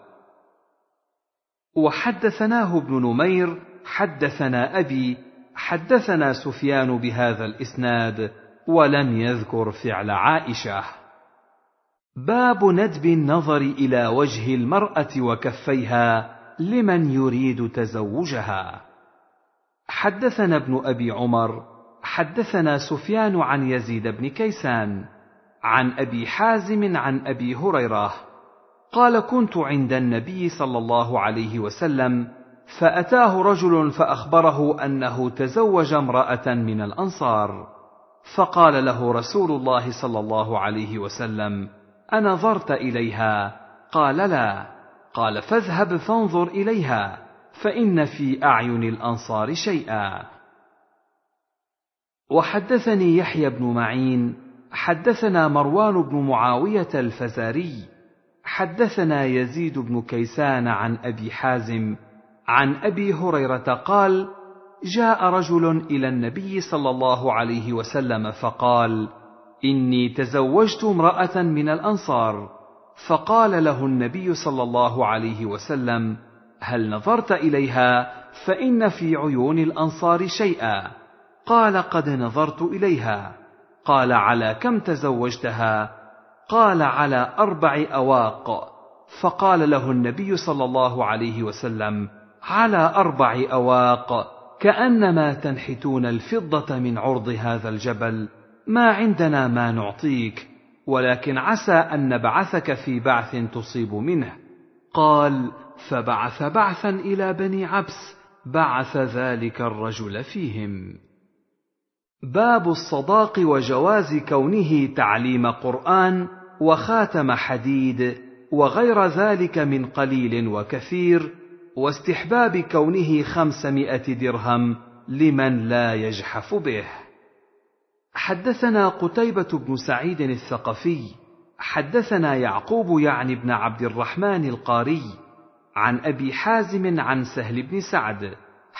وحدثناه ابن نمير حدثنا أبي حدثنا سفيان بهذا الإسناد، ولم يذكر فعل عائشة. باب ندب النظر إلى وجه المرأة وكفيها لمن يريد تزوجها. حدثنا ابن أبي عمر حدثنا سفيان عن يزيد بن كيسان عن أبي حازم عن أبي هريرة قال: كنت عند النبي صلى الله عليه وسلم، فأتاه رجل فأخبره أنه تزوج امرأة من الأنصار، فقال له رسول الله صلى الله عليه وسلم: أنظرت إليها؟ قال: لا. قال: فاذهب فانظر إليها، فإن في أعين الأنصار شيئا. وحدثني يحيى بن معين حدثنا مروان بن معاوية الفزاري حدثنا يزيد بن كيسان عن أبي حازم عن أبي هريرة قال: جاء رجل إلى النبي صلى الله عليه وسلم فقال: إني تزوجت امرأة من الأنصار. فقال له النبي صلى الله عليه وسلم: هل نظرت إليها؟ فإن في عيون الأنصار شيئا. قال: قد نظرت إليها. قال: على كم تزوجتها؟ قال: على 4 أواق. فقال له النبي صلى الله عليه وسلم: على 4 أواق، كأنما تنحتون الفضة من عرض هذا الجبل، ما عندنا ما نعطيك، ولكن عسى أن نبعثك في بعث تصيب منه. قال: فبعث بعثا إلى بني عبس، بعث ذلك الرجل فيهم. باب الصداق وجواز كونه تعليم قرآن وخاتم حديد وغير ذلك من قليل وكثير، واستحباب كونه 500 درهم لمن لا يجحف به. حدثنا قتيبة بن سعيد الثقفي حدثنا يعقوب يعني بن عبد الرحمن القاري عن أبي حازم عن سهل بن سعد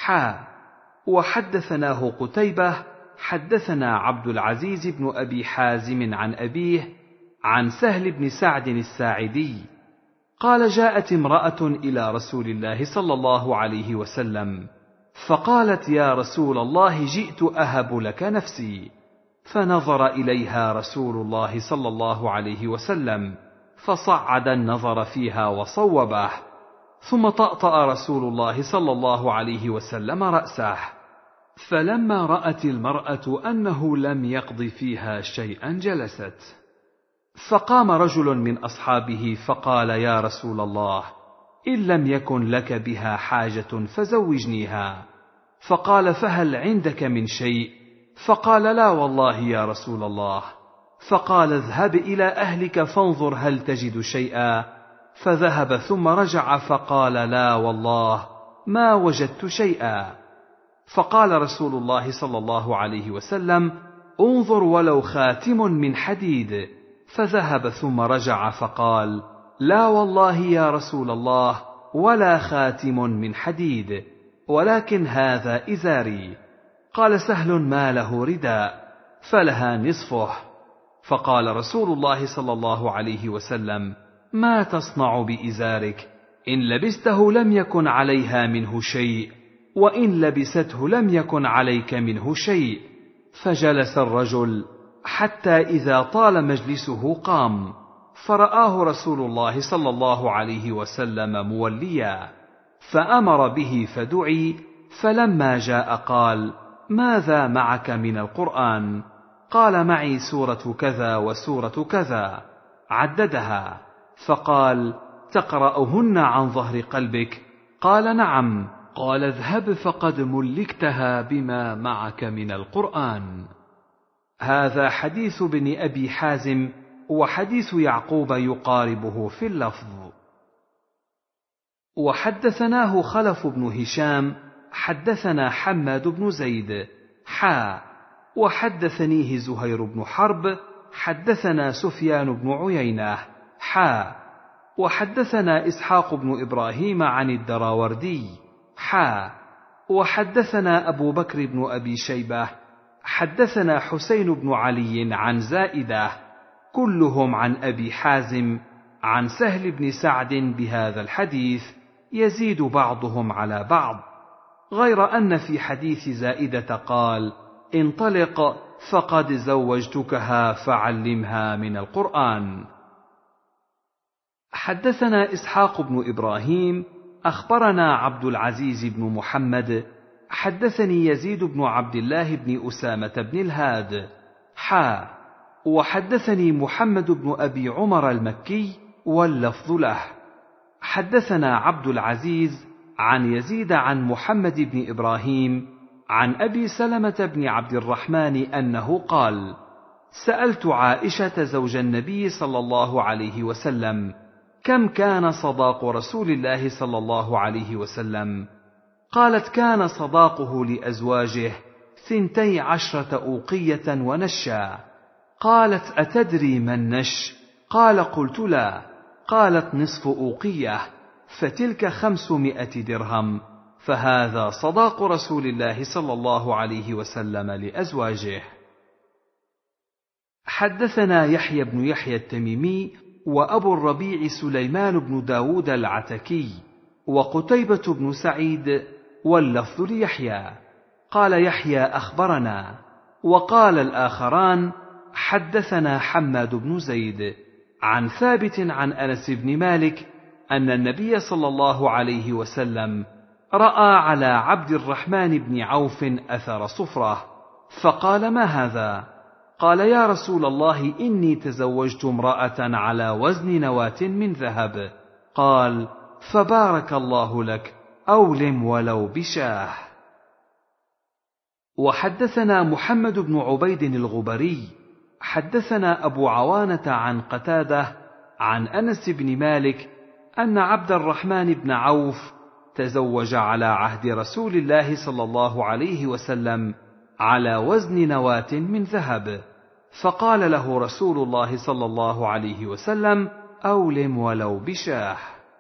وحدثناه قتيبة حدثنا عبد العزيز بن أبي حازم عن أبيه عن سهل بن سعد الساعدي قال: جاءت امرأة إلى رسول الله صلى الله عليه وسلم فقالت: يا رسول الله، جئت أهب لك نفسي. فنظر إليها رسول الله صلى الله عليه وسلم فصعد النظر فيها وصوبه، ثم طأطأ رسول الله صلى الله عليه وسلم رأسه. فلما رأت المرأة أنه لم يقض فيها شيئا جلست. فقام رجل من أصحابه فقال: يا رسول الله، إن لم يكن لك بها حاجة فزوجنيها. فقال: فهل عندك من شيء؟ فقال: لا والله يا رسول الله. فقال: اذهب إلى أهلك فانظر هل تجد شيئا. فذهب ثم رجع فقال: لا والله ما وجدت شيئا. فقال رسول الله صلى الله عليه وسلم: انظر ولو خاتم من حديد. فذهب ثم رجع فقال: لا والله يا رسول الله ولا خاتم من حديد، ولكن هذا إزاري. قال سهل: ما له رداء؟ فلها نصفه. فقال رسول الله صلى الله عليه وسلم: ما تصنع بإزارك؟ إن لبسته لم يكن عليها منه شيء، وإن لبسته لم يكن عليك منه شيء. فجلس الرجل حتى إذا طال مجلسه قام، فرآه رسول الله صلى الله عليه وسلم موليا، فأمر به فدعي. فلما جاء قال: ماذا معك من القرآن؟ قال: معي سورة كذا وسورة كذا. عددها، فقال: تقرأهن عن ظهر قلبك؟ قال: نعم. قال: اذهب فقد ملكتها بما معك من القرآن. هذا حديث ابن أبي حازم، وحديث يعقوب يقاربه في اللفظ. وحدثناه خلف بن هشام حدثنا حماد بن زيد وحدثنيه زهير بن حرب حدثنا سفيان بن عيينة وحدثنا إسحاق بن إبراهيم عن الدراوردي وحدثنا أبو بكر بن أبي شيبة حدثنا حسين بن علي عن زائدة كلهم عن أبي حازم عن سهل بن سعد بهذا الحديث، يزيد بعضهم على بعض، غير أن في حديث زائدة قال: انطلق فقد زوجتكها فعلمها من القرآن. حدثنا إسحاق بن إبراهيم أخبرنا عبد العزيز بن محمد حدثني يزيد بن عبد الله بن أسامة بن الهاد وحدثني محمد بن أبي عمر المكي واللفظ له. حدثنا عبد العزيز عن يزيد عن محمد بن إبراهيم عن أبي سلمة بن عبد الرحمن أنه قال: سألت عائشة زوج النبي صلى الله عليه وسلم: كم كان صداق رسول الله صلى الله عليه وسلم؟ قالت: كان صداقه لأزواجه 12 أوقية ونشا. قالت: أتدري ما النش؟ قال: قلت لا. قالت: نصف أوقية، فتلك 500 درهم، فهذا صداق رسول الله صلى الله عليه وسلم لأزواجه. حدثنا يحيى بن يحيى التميمي وأبو الربيع سليمان بن داود العتكي وقتيبة بن سعيد واللفظ ليحيى قال يحيى أخبرنا، وقال الآخران حدثنا حماد بن زيد عن ثابت عن أنس بن مالك أن النبي صلى الله عليه وسلم رأى على عبد الرحمن بن عوف أثر صفرة، فقال: ما هذا؟ قال: يا رسول الله، إني تزوجت امرأة على وزن نواة من ذهب. قال: فبارك الله لك، أولم ولو بشاه. وحدثنا محمد بن عبيد الغبري حدثنا أبو عوانة عن قتادة عن أنس بن مالك أن عبد الرحمن بن عوف تزوج على عهد رسول الله صلى الله عليه وسلم على وزن نواة من ذهب، فقال له رسول الله صلى الله عليه وسلم: أولم ولو بشاه.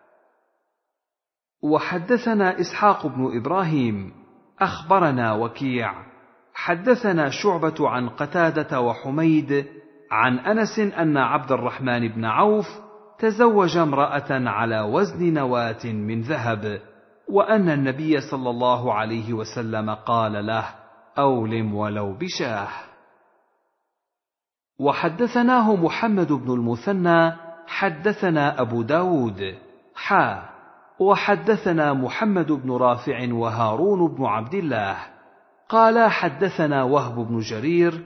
وحدثنا إسحاق بن إبراهيم أخبرنا وكيع حدثنا شعبة عن قتادة وحميد عن أنس أن عبد الرحمن بن عوف تزوج امرأة على وزن نواة من ذهب، وأن النبي صلى الله عليه وسلم قال له: أولم ولو بشاه. وحدثناه محمد بن المثنى حدثنا أبو داود وحدثنا محمد بن رافع وهارون بن عبد الله قال حدثنا وهب بن جرير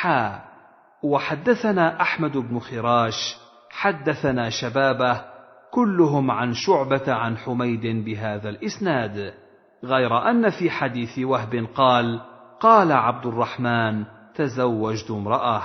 وحدثنا أحمد بن خراش حدثنا شبابه كلهم عن شعبة عن حميد بهذا الإسناد، غير أن في حديث وهب قال عبد الرحمن: تزوجت امرأة.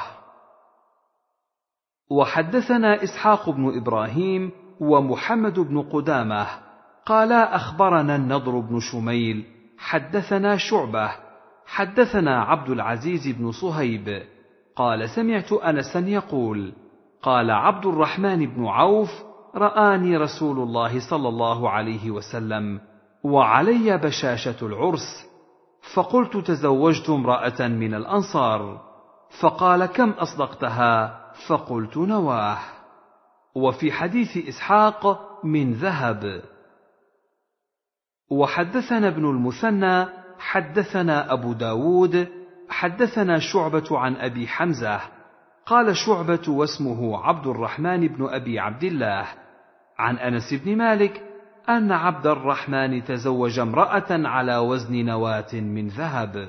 وحدثنا إسحاق بن إبراهيم ومحمد بن قدامة قالا أخبرنا النضر بن شميل حدثنا شعبة حدثنا عبد العزيز بن صهيب قال: سمعت أنسا يقول: قال عبد الرحمن بن عوف: رآني رسول الله صلى الله عليه وسلم وعلي بشاشة العرس، فقلت: تزوجت امرأة من الأنصار. فقال: كم أصدقتها؟ فقلت: نواه. وفي حديث إسحاق: من ذهب. وحدثنا ابن المثنى حدثنا أبو داود حدثنا شعبة عن أبي حمزة قال شعبة واسمه عبد الرحمن بن أبي عبد الله عن أنس بن مالك أن عبد الرحمن تزوج امرأة على وزن نواة من ذهب.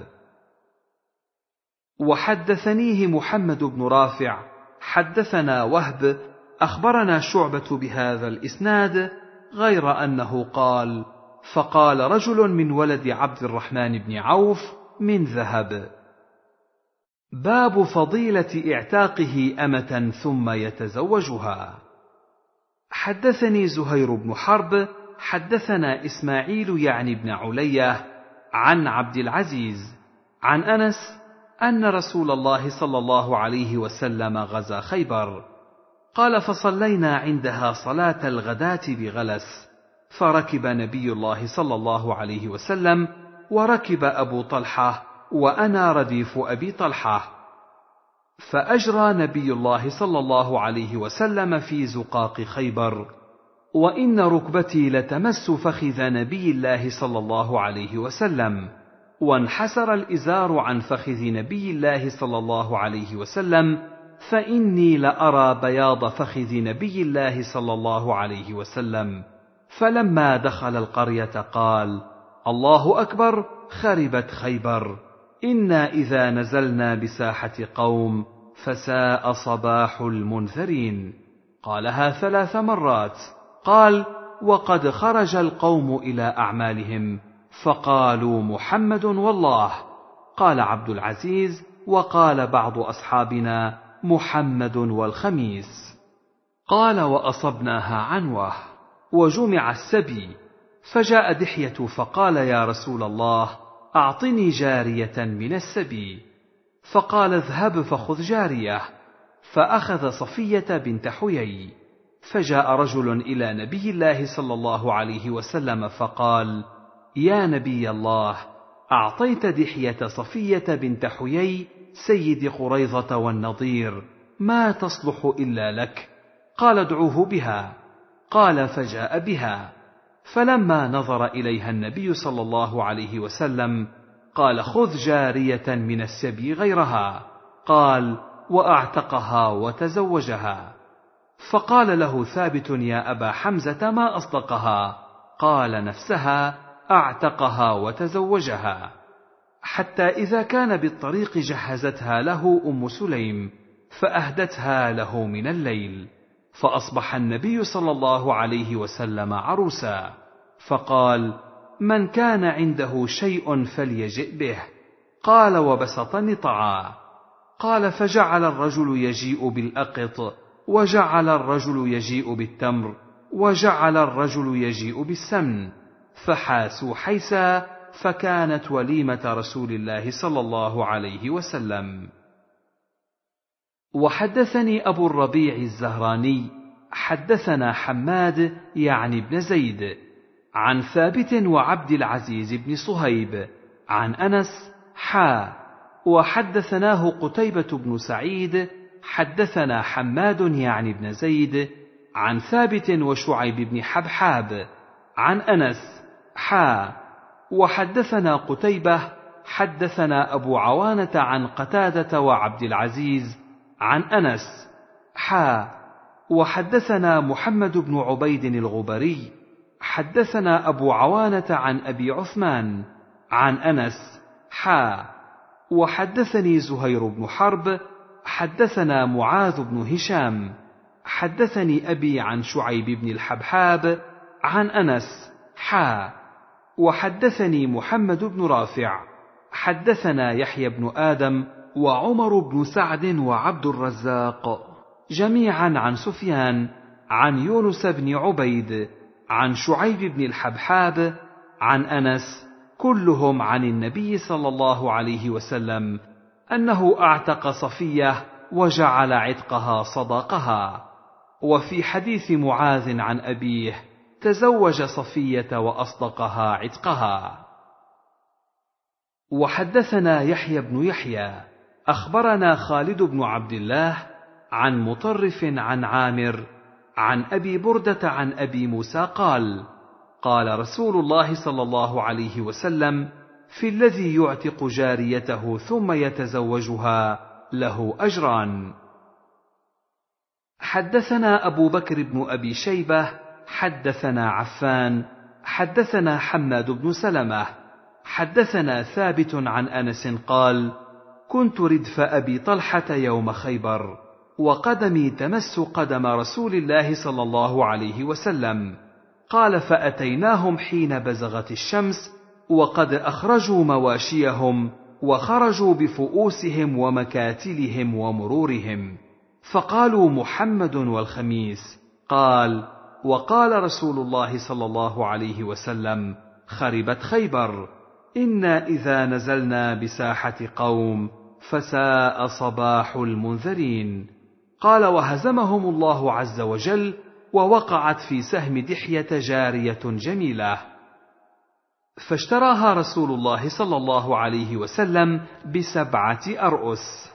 وحدثنيه محمد بن رافع حدثنا وهب أخبرنا شعبة بهذا الإسناد، غير أنه قال: فقال رجل من ولد عبد الرحمن بن عوف: من ذهب. باب فضيلة اعتاقه أمة ثم يتزوجها. حدثني زهير بن حرب حدثنا إسماعيل يعني بن علية عن عبد العزيز عن أنس أن رسول الله صلى الله عليه وسلم غزا خيبر، قال: فصلينا عندها صلاة الغداة بغلس، فركب نبي الله صلى الله عليه وسلم وركب أبو طلحة وأنا رديف أبي طلحة، فأجرى نبي الله صلى الله عليه وسلم في زقاق خيبر، وإن ركبتي لتمس فخذ نبي الله صلى الله عليه وسلم، وانحسر الإزار عن فخذ نبي الله صلى الله عليه وسلم، فإني لأرى بياض فخذ نبي الله صلى الله عليه وسلم. فلما دخل القرية قال: الله أكبر، خربت خيبر، إنا إذا نزلنا بساحة قوم فساء صباح المنذرين. قالها 3 مرات. قال: وقد خرج القوم إلى أعمالهم فقالوا: محمد والله. قال عبد العزيز: وقال بعض أصحابنا: محمد والخميس. قال: وأصبناها عنوة وجمع السبي، فجاء دحية فقال: يا رسول الله، أعطني جارية من السبي. فقال: اذهب فخذ جارية، فأخذ صفية بنت حيي. فجاء رجل إلى نبي الله صلى الله عليه وسلم فقال: يا نبي الله، أعطيت دحية صفية بنت حيي سيد قريظة والنضير، ما تصلح إلا لك. قال: ادعوه بها. قال: فجاء بها، فلما نظر إليها النبي صلى الله عليه وسلم قال: خذ جارية من السبي غيرها. قال: وأعتقها وتزوجها. فقال له ثابت: يا أبا حمزة، ما أصدقها؟ قال: نفسها، أعتقها وتزوجها. حتى إذا كان بالطريق جهزتها له أم سليم، فأهدتها له من الليل. فأصبح النبي صلى الله عليه وسلم عروسا، فقال: من كان عنده شيء فليجئ به. قال: وبسط نطعا. قال: فجعل الرجل يجيء بالأقط، وجعل الرجل يجيء بالتمر، وجعل الرجل يجيء بالسمن، فحاسوا حيسا، فكانت وليمة رسول الله صلى الله عليه وسلم. وحدثني أبو الربيع الزهراني حدثنا حماد يعني بن زيد عن ثابت وعبد العزيز بن صهيب عن أنس وحدثناه قتيبة بن سعيد حدثنا حماد يعني بن زيد عن ثابت وشعيب بن حبحاب عن أنس وحدثنا قتيبة حدثنا أبو عوانة عن قتادة وعبد العزيز عن أنس وحدثنا محمد بن عبيد الغبري حدثنا أبو عوانة عن أبي عثمان عن أنس وحدثني زهير بن حرب حدثنا معاذ بن هشام حدثني أبي عن شعيب بن الحبحاب عن أنس وحدثني محمد بن رافع حدثنا يحيى بن آدم وعمر بن سعد وعبد الرزاق جميعا عن سفيان عن يونس بن عبيد عن شعيب بن الحبحاب عن أنس كلهم عن النبي صلى الله عليه وسلم أنه أعتق صفية وجعل عتقها صداقها. وفي حديث معاذ عن أبيه: تزوج صفية وأصدقها عتقها. وحدثنا يحيى بن يحيى أخبرنا خالد بن عبد الله عن مطرف عن عامر عن أبي بردة عن أبي موسى قال: قال رسول الله صلى الله عليه وسلم: في الذي يعتق جاريته ثم يتزوجها له أجران. حدثنا أبو بكر بن أبي شيبة حدثنا عفان حدثنا حماد بن سلمة حدثنا ثابت عن أنس قال: كنت ردف أبي طلحة يوم خيبر، وقدمي تمس قدم رسول الله صلى الله عليه وسلم. قال: فأتيناهم حين بزغت الشمس، وقد أخرجوا مواشيهم، وخرجوا بفؤوسهم ومكاتلهم ومرورهم، فقالوا: محمد والخميس. قال: وقال رسول الله صلى الله عليه وسلم: خربت خيبر، إنا إذا نزلنا بساحة قوم فساء صباح المنذرين. قال: وهزمهم الله عز وجل، ووقعت في سهم دحية جارية جميلة، فاشتراها رسول الله صلى الله عليه وسلم ب7 أرؤس،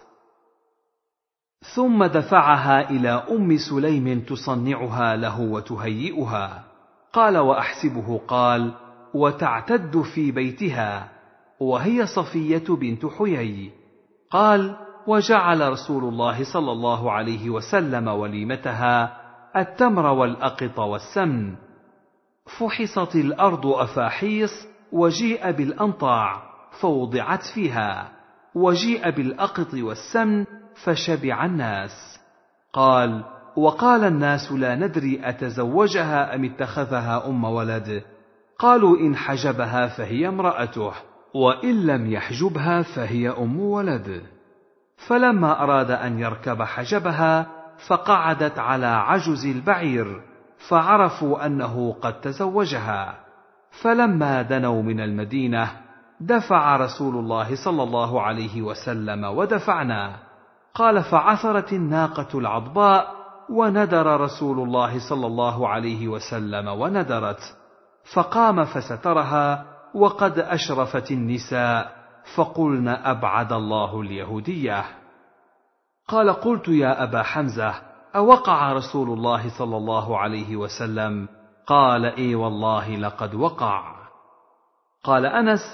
ثم دفعها إلى أم سليم تصنعها له وتهيئها. قال: وأحسبه قال: وتعتد في بيتها، وهي صفية بنت حيي. قال: وجعل رسول الله صلى الله عليه وسلم وليمتها التمر والأقط والسمن. فحصت الأرض أفاحيص، وجيء بالأنطاع فوضعت فيها، وجيء بالأقط والسمن فشبع الناس. قال: وقال الناس: لا ندري أتزوجها أم اتخذها أم ولد؟ قالوا: إن حجبها فهي امرأته، وإن لم يحجبها فهي أم ولد. فلما أراد أن يركب حجبها، فقعدت على عجز البعير، فعرفوا أنه قد تزوجها. فلما دنوا من المدينة، دفع رسول الله صلى الله عليه وسلم ودفعنا. قال: فعثرت الناقة العضباء، وندر رسول الله صلى الله عليه وسلم وندرت، فقام فسترها، وقد أشرفت النساء، فقلن: أبعد الله اليهودية. قال: قلت: يا أبا حمزة، أوقع رسول الله صلى الله عليه وسلم؟ قال: إي والله لقد وقع. قال أنس: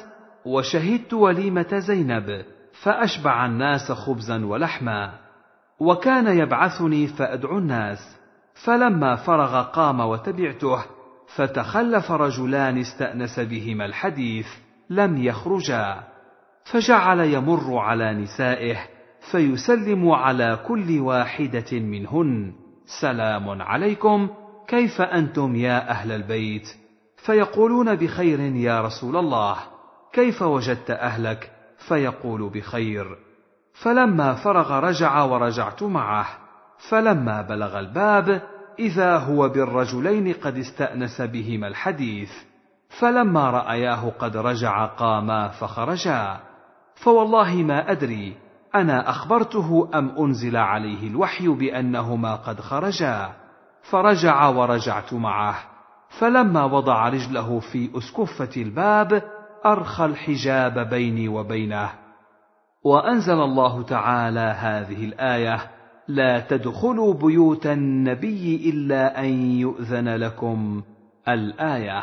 وشهدت وليمة زينب فأشبع الناس خبزا ولحما، وكان يبعثني فأدعو الناس، فلما فرغ قام وتبعته، فتخلف رجلان استأنس بهما الحديث لم يخرجا، فجعل يمر على نسائه فيسلم على كل واحدة منهن: سلام عليكم، كيف أنتم يا أهل البيت؟ فيقولون بخير يا رسول الله، كيف وجدت أهلك؟ فيقول بخير. فلما فرغ رجع ورجعت معه، فلما بلغ الباب إذا هو بالرجلين قد استأنس بهما الحديث، فلما رأياه قد رجع قاما فخرجا، فوالله ما أدري أنا أخبرته أم أنزل عليه الوحي بأنهما قد خرجا، فرجع ورجعت معه، فلما وضع رجله في أسكفة الباب أرخى الحجاب بيني وبينه، وأنزل الله تعالى هذه الآية: لا تدخلوا بيوت النبي إلا أن يؤذن لكم، الآية.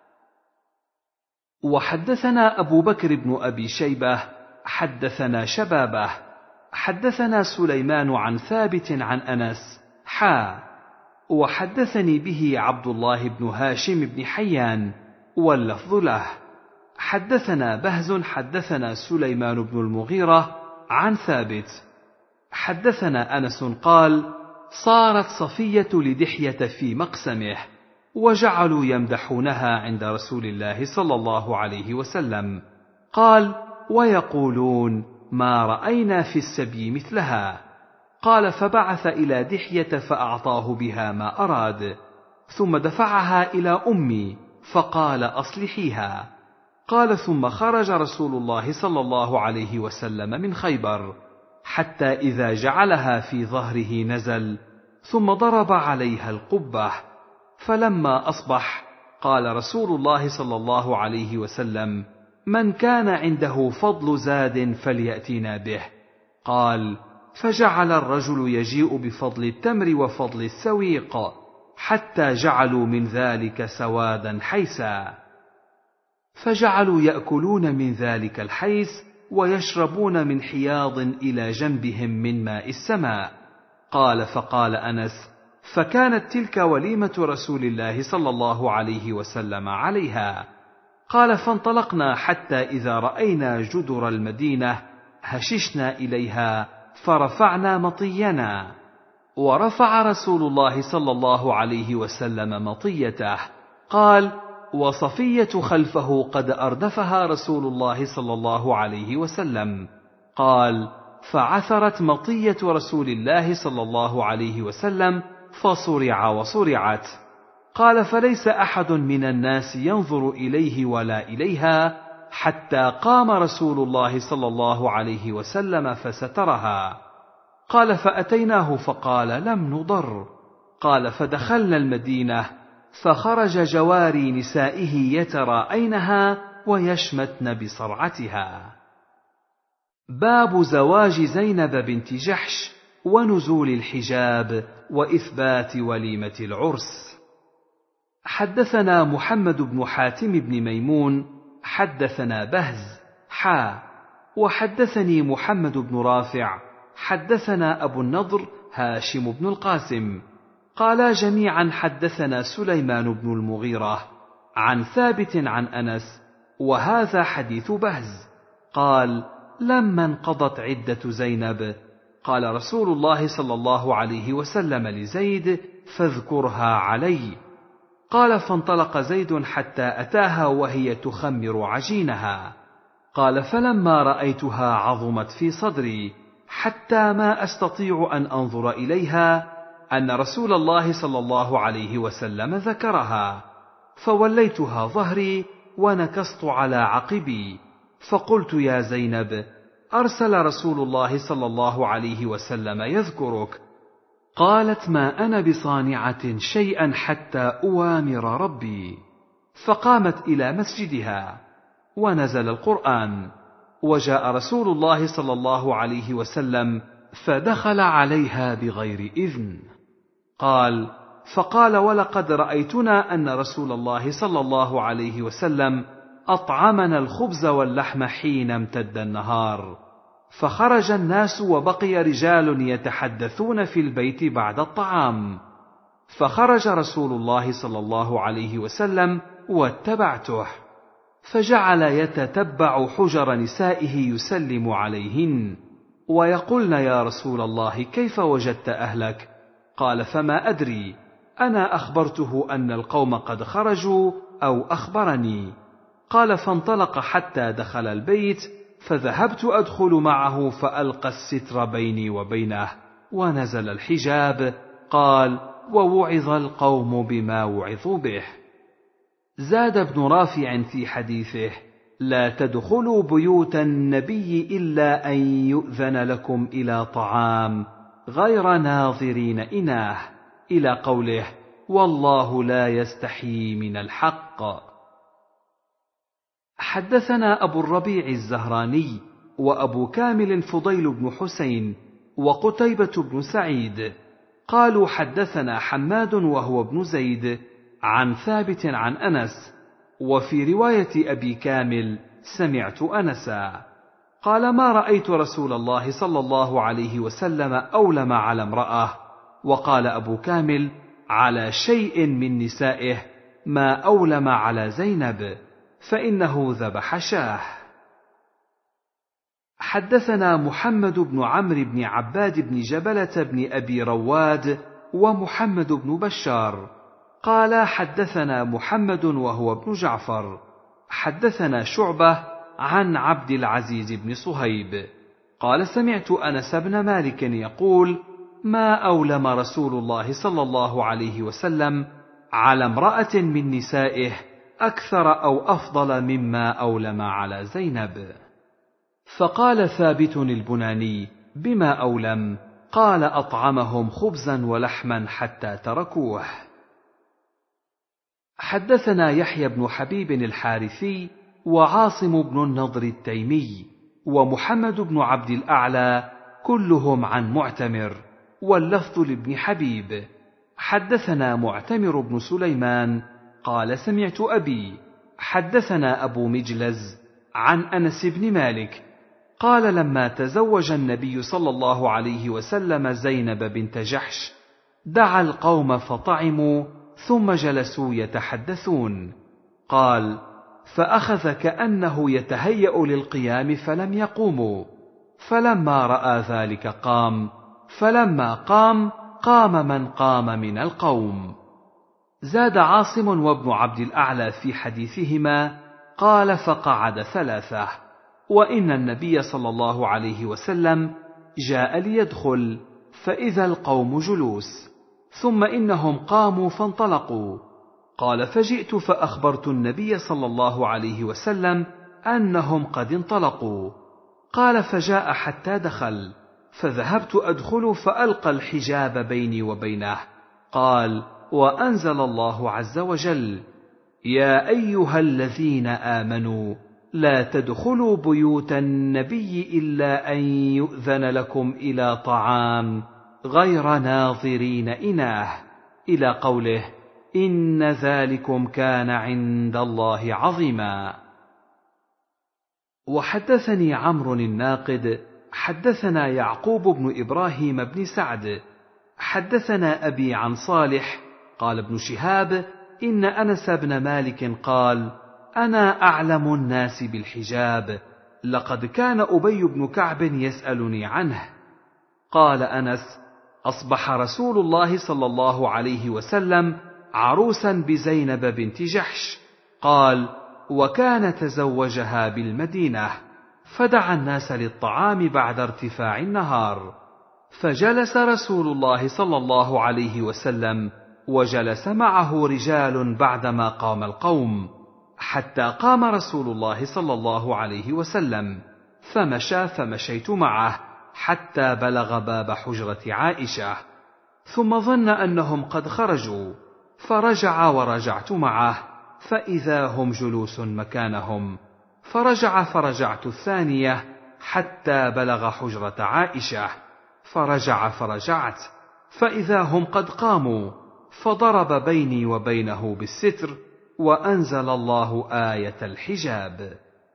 وحدثنا أبو بكر بن أبي شيبة حدثنا شبابه حدثنا سليمان عن ثابت عن أنس وحدثني به عبد الله بن هاشم بن حيان واللفظ له. حدثنا بهز حدثنا سليمان بن المغيرة عن ثابت حدثنا أنس قال: صارت صفية لدحية في مقسمه، وجعلوا يمدحونها عند رسول الله صلى الله عليه وسلم. قال: ويقولون ما رأينا في السبي مثلها. قال: فبعث إلى دحية فأعطاه بها ما أراد، ثم دفعها إلى أمي فقال: أصلحيها. قال: ثم خرج رسول الله صلى الله عليه وسلم من خيبر، حتى إذا جعلها في ظهره نزل، ثم ضرب عليها القبة. فلما أصبح قال رسول الله صلى الله عليه وسلم: من كان عنده فضل زاد فليأتنا به. قال: فجعل الرجل يجيء بفضل التمر وفضل السويق، حتى جعلوا من ذلك سوادا حيسا، فجعلوا يأكلون من ذلك الحيس ويشربون من حياض إلى جنبهم من ماء السماء. قال: فقال أنس: فكانت تلك وليمة رسول الله صلى الله عليه وسلم عليها. قال: فانطلقنا حتى إذا رأينا جدر المدينة هششنا إليها فرفعنا مطينا، ورفع رسول الله صلى الله عليه وسلم مطيته. قال: وصفية خلفه قد أردفها رسول الله صلى الله عليه وسلم. قال: فعثرت مطية رسول الله صلى الله عليه وسلم فصرع وصرعت. قال: فليس أحد من الناس ينظر إليه ولا إليها، حتى قام رسول الله صلى الله عليه وسلم فسترها. قال: فأتيناه فقال: لم نضر. قال: فدخلنا المدينة، فخرج جواري نسائه يتراءينها ويشمتن بصرعتها. باب زواج زينب بنت جحش ونزول الحجاب وإثبات وليمة العرس. حدثنا محمد بن حاتم بن ميمون حدثنا بهز وحدثني محمد بن رافع حدثنا أبو النضر هاشم بن القاسم قالا جميعا حدثنا سليمان بن المغيرة عن ثابت عن أنس، وهذا حديث بهز. قال: لما انقضت عدة زينب قال رسول الله صلى الله عليه وسلم لزيد: فاذكرها علي. قال: فانطلق زيد حتى أتاها وهي تخمر عجينها. قال: فلما رأيتها عظمت في صدري حتى ما أستطيع أن أنظر إليها أن رسول الله صلى الله عليه وسلم ذكرها، فوليتها ظهري ونكصت على عقبي، فقلت: يا زينب، أرسل رسول الله صلى الله عليه وسلم يذكرك. قالت: ما أنا بصانعة شيئا حتى أوامر ربي. فقامت إلى مسجدها، ونزل القرآن، وجاء رسول الله صلى الله عليه وسلم فدخل عليها بغير إذن. قال: فقال: ولقد رأيتنا أن رسول الله صلى الله عليه وسلم أطعمنا الخبز واللحم حين امتد النهار. فخرج الناس وبقي رجال يتحدثون في البيت بعد الطعام، فخرج رسول الله صلى الله عليه وسلم واتبعته، فجعل يتتبع حجر نسائه يسلم عليهن ويقولن: يا رسول الله كيف وجدت أهلك؟ قال: فما أدري، أنا أخبرته أن القوم قد خرجوا أو أخبرني. قال: فانطلق حتى دخل البيت، فذهبت أدخل معه فألقى الستر بيني وبينه ونزل الحجاب. قال: ووعظ القوم بما وعظوا به. زاد ابن رافع في حديثه: لا تدخلوا بيوت النبي إلا أن يؤذن لكم إلى طعام غير ناظرين إناه، إلى قوله: والله لا يستحيي من الحق. حدثنا أبو الربيع الزهراني وأبو كامل فضيل بن حسين وقتيبة بن سعيد قالوا: حدثنا حماد وهو ابن زيد عن ثابت عن أنس، وفي رواية أبي كامل: سمعت أنسا قال: ما رأيت رسول الله صلى الله عليه وسلم أولم على امرأة. وقال أبو كامل: على شيء من نسائه ما أولم على زينب، فإنه ذبح شاه. حدثنا محمد بن عمرو بن عباد بن جبلة بن أبي رواد ومحمد بن بشار قال: حدثنا محمد وهو ابن جعفر حدثنا شعبة عن عبد العزيز بن صهيب قال: سمعت أنس بن مالك يقول: ما أولم رسول الله صلى الله عليه وسلم على امرأة من نسائه أكثر أو أفضل مما أولم على زينب. فقال ثابت البناني: بما أولم؟ قال: أطعمهم خبزا ولحما حتى تركوه. حدثنا يحيى بن حبيب الحارثي وعاصم بن النضر التيمي ومحمد بن عبد الأعلى كلهم عن معتمر، واللفظ لابن حبيب. حدثنا معتمر بن سليمان قال: سمعت أبي حدثنا أبو مجلز عن أنس بن مالك قال: لما تزوج النبي صلى الله عليه وسلم زينب بنت جحش دعا القوم فطعموا ثم جلسوا يتحدثون. قال: فأخذ كأنه يتهيأ للقيام فلم يقوموا، فلما رأى ذلك قام، فلما قام قام من قام من القوم. زاد عاصم وابن عبد الأعلى في حديثهما قال: فقعد ثلاثة، وإن النبي صلى الله عليه وسلم جاء ليدخل فإذا القوم جلوس، ثم إنهم قاموا فانطلقوا. قال: فجئت فأخبرت النبي صلى الله عليه وسلم أنهم قد انطلقوا. قال: فجاء حتى دخل، فذهبت أدخل فألقى الحجاب بيني وبينه. قال: وأنزل الله عز وجل: يا أيها الذين آمنوا لا تدخلوا بيوت النبي إلا أن يؤذن لكم إلى طعام غير ناظرين إناه، إلى قوله: إن ذلكم كان عند الله عظيما. وحدثني عمرو الناقد حدثنا يعقوب بن إبراهيم بن سعد حدثنا أبي عن صالح قال: ابن شهاب: إن أنس بن مالك قال: أنا أعلم الناس بالحجاب، لقد كان أبي بن كعب يسألني عنه. قال أنس: أصبح رسول الله صلى الله عليه وسلم عروسا بزينب بنت جحش. قال: وكان تزوجها بالمدينة، فدعا الناس للطعام بعد ارتفاع النهار، فجلس رسول الله صلى الله عليه وسلم وجلس معه رجال بعدما قام القوم، حتى قام رسول الله صلى الله عليه وسلم، فمشى فمشيت معه حتى بلغ باب حجرة عائشة، ثم ظن أنهم قد خرجوا، فرجع ورجعت معه فإذا هم جلوس مكانهم، فرجع فرجعت الثانية حتى بلغ حجرة عائشة، فرجع فرجعت فإذا هم قد قاموا، فضرب بيني وبينه بالستر، وأنزل الله آية الحجاب.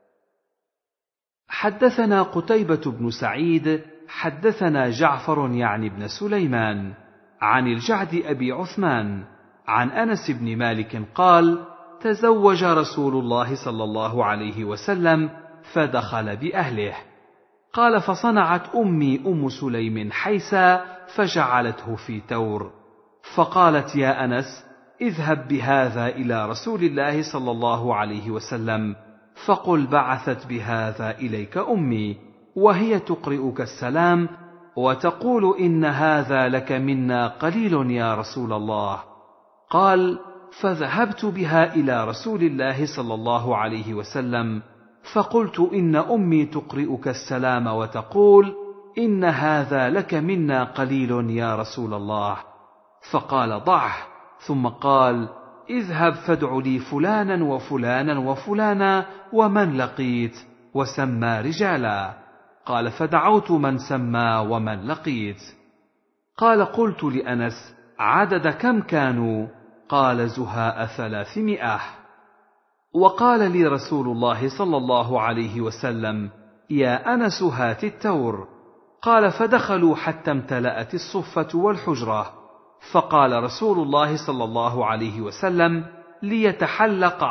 حدثنا قتيبة بن سعيد حدثنا جعفر يعني بن سليمان عن الجعد أبي عثمان عن أنس بن مالك قال: تزوج رسول الله صلى الله عليه وسلم فدخل بأهله. قال: فصنعت أمي أم سليم حيسا فجعلته في تور، فقالت: يا أنس، اذهب بهذا إلى رسول الله صلى الله عليه وسلم فقل بعثت بهذا إليك أمي، وهي تقرئك السلام وتقول إن هذا لك منا قليل يا رسول الله. قال: فذهبت بها إلى رسول الله صلى الله عليه وسلم فقلت إن أمي تقرئك السلام وتقول إن هذا لك منا قليل يا رسول الله. فقال: ضعه. ثم قال: اذهب فادع لي فلانا وفلانا وفلانا ومن لقيت، وسمى رجالا. قال: فدعوت من سمى ومن لقيت. قال: قلت لأنس: عدد كم كانوا؟ قال: زهاء 300. وقال لي رسول الله صلى الله عليه وسلم: يا أنس، هات التور. قال: فدخلوا حتى امتلأت الصفة والحجرة، فقال رسول الله صلى الله عليه وسلم: ليتحلق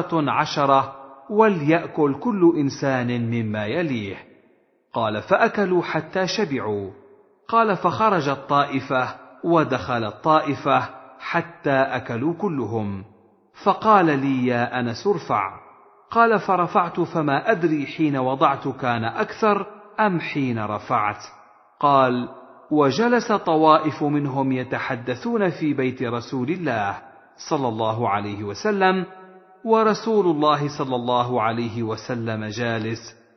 10 وليأكل كل إنسان مما يليه. قال: فأكلوا حتى شبعوا. قال: فخرجت طائفة ودخلت طائفة حتى أكلوا كلهم. فقال لي: يا أنس، ارفع. قال: فرفعت، فما أدري حين وضعت كان أكثر أم حين رفعت. قال: وجلس طوائف منهم يتحدثون في بيت رسول الله صلى الله عليه وسلم، ورسول الله صلى الله عليه وسلم جالس،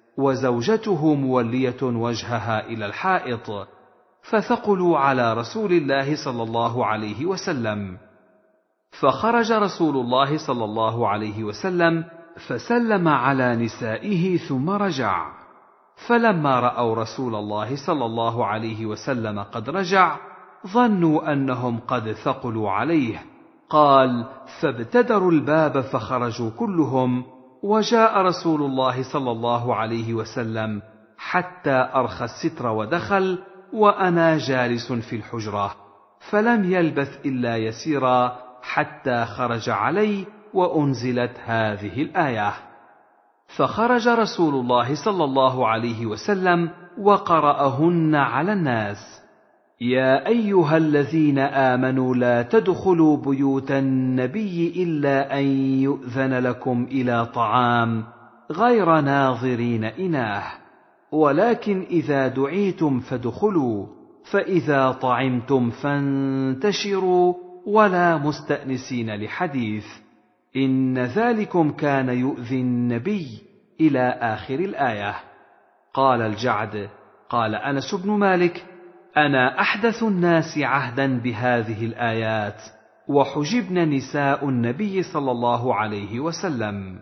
وزوجته مولية وجهها إلى الحائط، فثقلوا على رسول الله صلى الله عليه وسلم. فخرج رسول الله صلى الله عليه وسلم فسلم على نسائه ثم رجع. فلما رأوا رسول الله صلى الله عليه وسلم قد رجع ظنوا أنهم قد ثقلوا عليه. قال: فابتدروا الباب فخرجوا كلهم، وجاء رسول الله صلى الله عليه وسلم حتى أرخى الستر ودخل، وأنا جالس في الحجرة، فلم يلبث إلا يسيرا حتى خرج علي وأنزلت هذه الآية. فخرج رسول الله صلى الله عليه وسلم وقرأهن على الناس: يا أيها الذين آمنوا لا تدخلوا بيوت النبي إلا أن يؤذن لكم إلى طعام غير ناظرين إناه، ولكن إذا دعيتم فادخلوا، فإذا طعمتم فانتشروا ولا مستأنسين لحديث، إن ذلكم كان يؤذي النبي إلى آخر الآية. قال الجعد: قال أنس بن مالك: أنا أحدث الناس عهدا بهذه الآيات، وحجبن نساء النبي صلى الله عليه وسلم.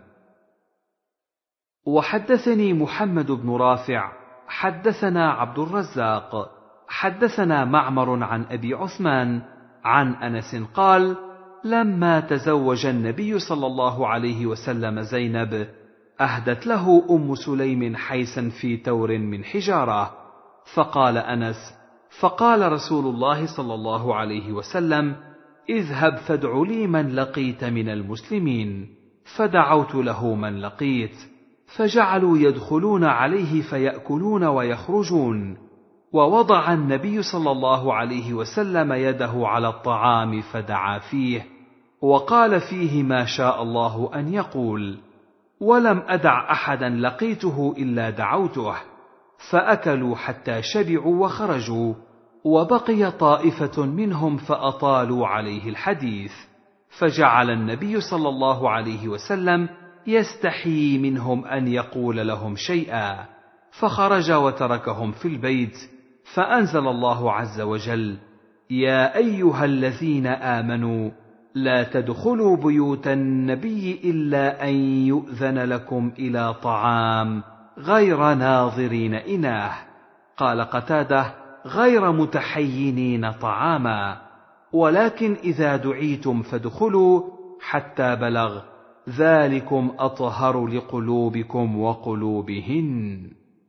وحدثني محمد بن رافع حدثنا عبد الرزاق حدثنا معمر عن أبي عثمان عن أنس قال: لما تزوج النبي صلى الله عليه وسلم زينب أهدت له أم سليم حيسا في تور من حجارة. فقال أنس: فقال رسول الله صلى الله عليه وسلم: اذهب فادع لي من لقيت من المسلمين. فدعوت له من لقيت، فجعلوا يدخلون عليه فيأكلون ويخرجون. ووضع النبي صلى الله عليه وسلم يده على الطعام فدعا فيه، وقال فيه ما شاء الله أن يقول، ولم أدع أحدا لقيته إلا دعوته. فأكلوا حتى شبعوا وخرجوا، وبقي طائفة منهم فأطالوا عليه الحديث، فجعل النبي صلى الله عليه وسلم يستحيي منهم أن يقول لهم شيئا، فخرج وتركهم في البيت. فأنزل الله عز وجل: يا أيها الذين آمنوا لا تدخلوا بيوت النبي إلا أن يؤذن لكم إلى طعام غير ناظرين إناه. قال قتادة: غير متحينين طعاما، ولكن إذا دعيتم فادخلوا، حتى بلغ: ذلكم أطهر لقلوبكم وقلوبهن.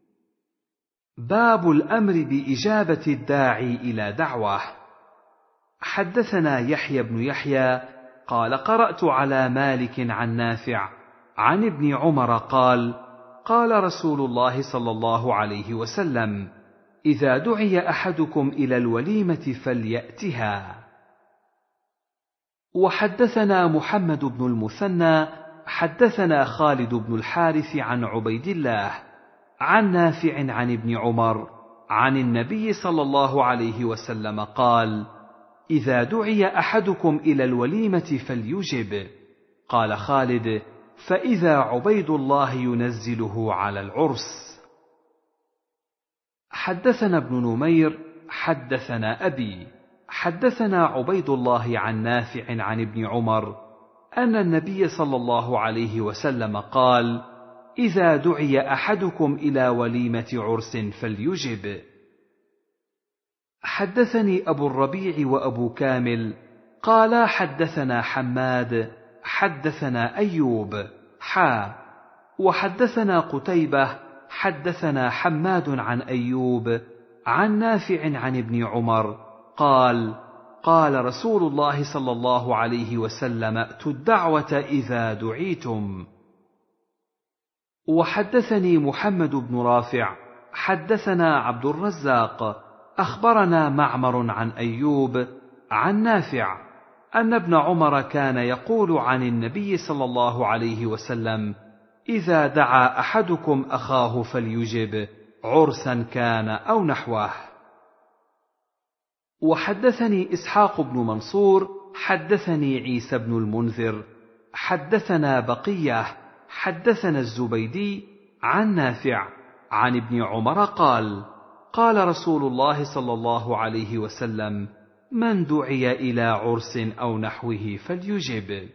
باب الأمر بإجابة الداعي إلى دعوة. حدثنا يحيى بن يحيى قال: قرأت على مالك عن نافع عن ابن عمر قال: قال رسول الله صلى الله عليه وسلم: إذا دعي أحدكم إلى الوليمة فليأتها. وحدثنا محمد بن المثنى حدثنا خالد بن الحارث عن عبيد الله عن نافع عن ابن عمر عن النبي صلى الله عليه وسلم قال: إذا دعي أحدكم إلى الوليمة فليجب. قال خالد: فإذا عبيد الله ينزله على العرس. حدثنا ابن نمير حدثنا أبي حدثنا عبيد الله عن نافع عن ابن عمر أن النبي صلى الله عليه وسلم قال: إذا دعي أحدكم إلى وليمة عرس فليجب. حدثني أبو الربيع وأبو كامل قالا حدثنا حماد حدثنا أيوب وحدثنا قتيبة حدثنا حماد عن أيوب عن نافع عن ابن عمر قال: قال رسول الله صلى الله عليه وسلم: ائتوا الدعوة إذا دعيتم. وحدثني محمد بن رافع حدثنا عبد الرزاق أخبرنا معمر عن أيوب عن نافع أن ابن عمر كان يقول عن النبي صلى الله عليه وسلم: إذا دعا أحدكم أخاه فليجب، عرسا كان أو نحوه. وحدثني إسحاق بن منصور حدثني عيسى بن المنذر حدثنا بقية حدثنا الزبيدي عن نافع عن ابن عمر قال: قال رسول الله صلى الله عليه وسلم: من دعي إلى عرس أو نحوه فليجب.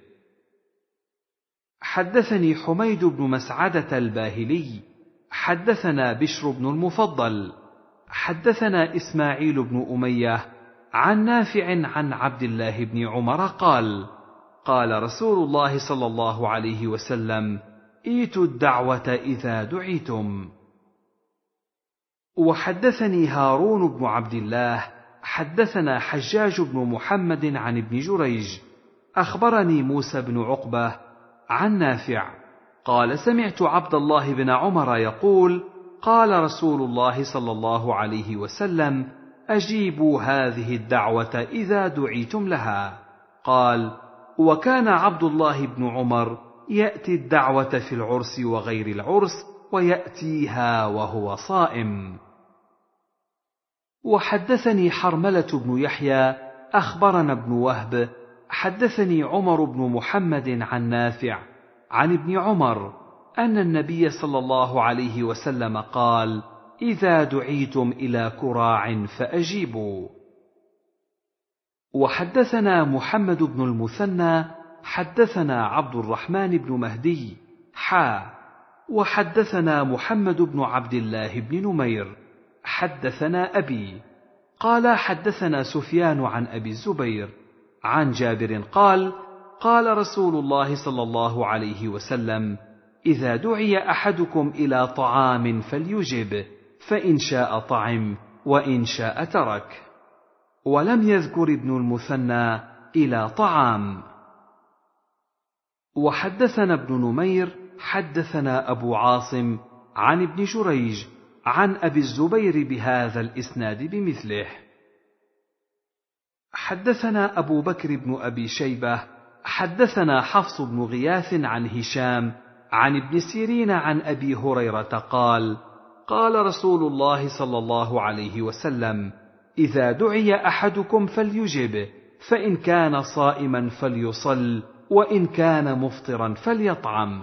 حدثني حميد بن مسعدة الباهلي حدثنا بشر بن المفضل حدثنا إسماعيل بن أمية عن نافع عن عبد الله بن عمر قال: قال رسول الله صلى الله عليه وسلم: ائتوا الدعوة إذا دعيتم. وحدثني هارون بن عبد الله حدثنا حجاج بن محمد عن ابن جريج أخبرني موسى بن عقبة عن نافع قال: سمعت عبد الله بن عمر يقول: قال رسول الله صلى الله عليه وسلم: أجيبوا هذه الدعوة إذا دعيتم لها. قال: وكان عبد الله بن عمر يأتي الدعوة في العرس وغير العرس ويأتيها وهو صائم. وحدثني حرملة بن يحيى أخبرنا ابن وهب حدثني عمر بن محمد عن نافع عن ابن عمر أن النبي صلى الله عليه وسلم قال: إذا دعيتم إلى كراع فأجيبوا. وحدثنا محمد بن المثنى حدثنا عبد الرحمن بن مهدي وحدثنا محمد بن عبد الله بن نمير حدثنا أبي قال: حدثنا سفيان عن أبي الزبير عن جابر قال: قال رسول الله صلى الله عليه وسلم: إذا دعي أحدكم إلى طعام فليجب، فإن شاء طعم وإن شاء ترك. ولم يذكر ابن المثنى إلى طعام. وحدثنا ابن نمير حدثنا أبو عاصم عن ابن جريج عن أبي الزبير بهذا الإسناد بمثله. حدثنا أبو بكر بن أبي شيبة حدثنا حفص بن غياث عن هشام عن ابن سيرين عن أبي هريرة قال: قال رسول الله صلى الله عليه وسلم: إذا دعي أحدكم فليجب، فإن كان صائما فليصل، وإن كان مفطرا فليطعم.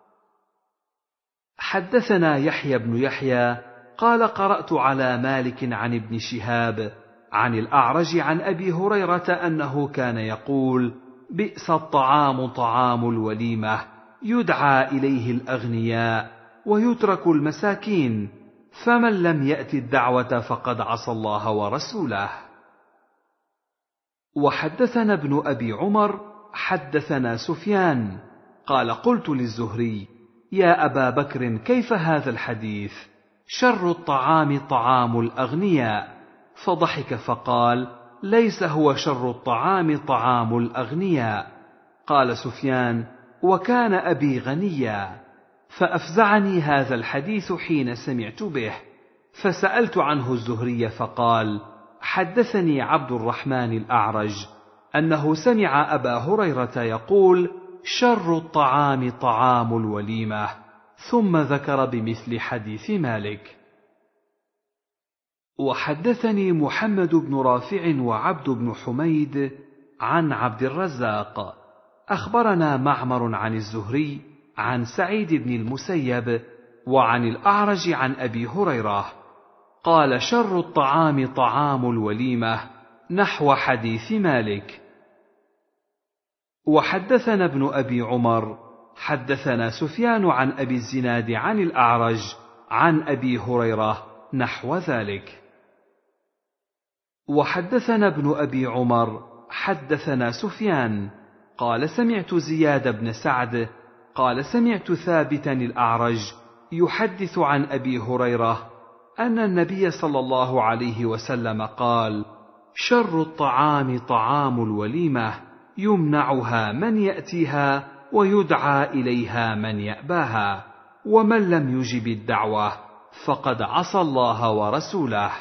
حدثنا يحيى بن يحيى قال: قرأت على مالك عن ابن شهاب عن الأعرج عن أبي هريرة أنه كان يقول: بئس الطعام طعام الوليمة، يدعى إليه الأغنياء ويترك المساكين، فمن لم يأت الدعوة فقد عصى الله ورسوله. وحدثنا ابن أبي عمر حدثنا سفيان قال قلت للزهري يا أبا بكر كيف هذا الحديث؟ شر الطعام طعام الأغنياء. فضحك فقال ليس هو شر الطعام طعام الأغنياء. قال سفيان وكان أبي غنيا. فأفزعني هذا الحديث حين سمعت به، فسألت عنه الزهري فقال حدثني عبد الرحمن الأعرج أنه سمع أبا هريرة يقول شر الطعام طعام الوليمة، ثم ذكر بمثل حديث مالك. وحدثني محمد بن رافع وعبد بن حميد عن عبد الرزاق أخبرنا معمر عن الزهري عن سعيد بن المسيب وعن الأعرج عن أبي هريرة قال شر الطعام طعام الوليمة، نحو حديث مالك. وحدثنا ابن أبي عمر حدثنا سفيان عن أبي الزناد عن الأعرج عن أبي هريرة نحو ذلك. وحدثنا ابن أبي عمر حدثنا سفيان قال سمعت زياد بن سعد قال سمعت ثابتا الأعرج يحدث عن أبي هريرة أن النبي صلى الله عليه وسلم قال شر الطعام طعام الوليمة، يمنعها من يأتيها ويدعى إليها من يأباها، ومن لم يجب الدعوة فقد عصى الله ورسوله.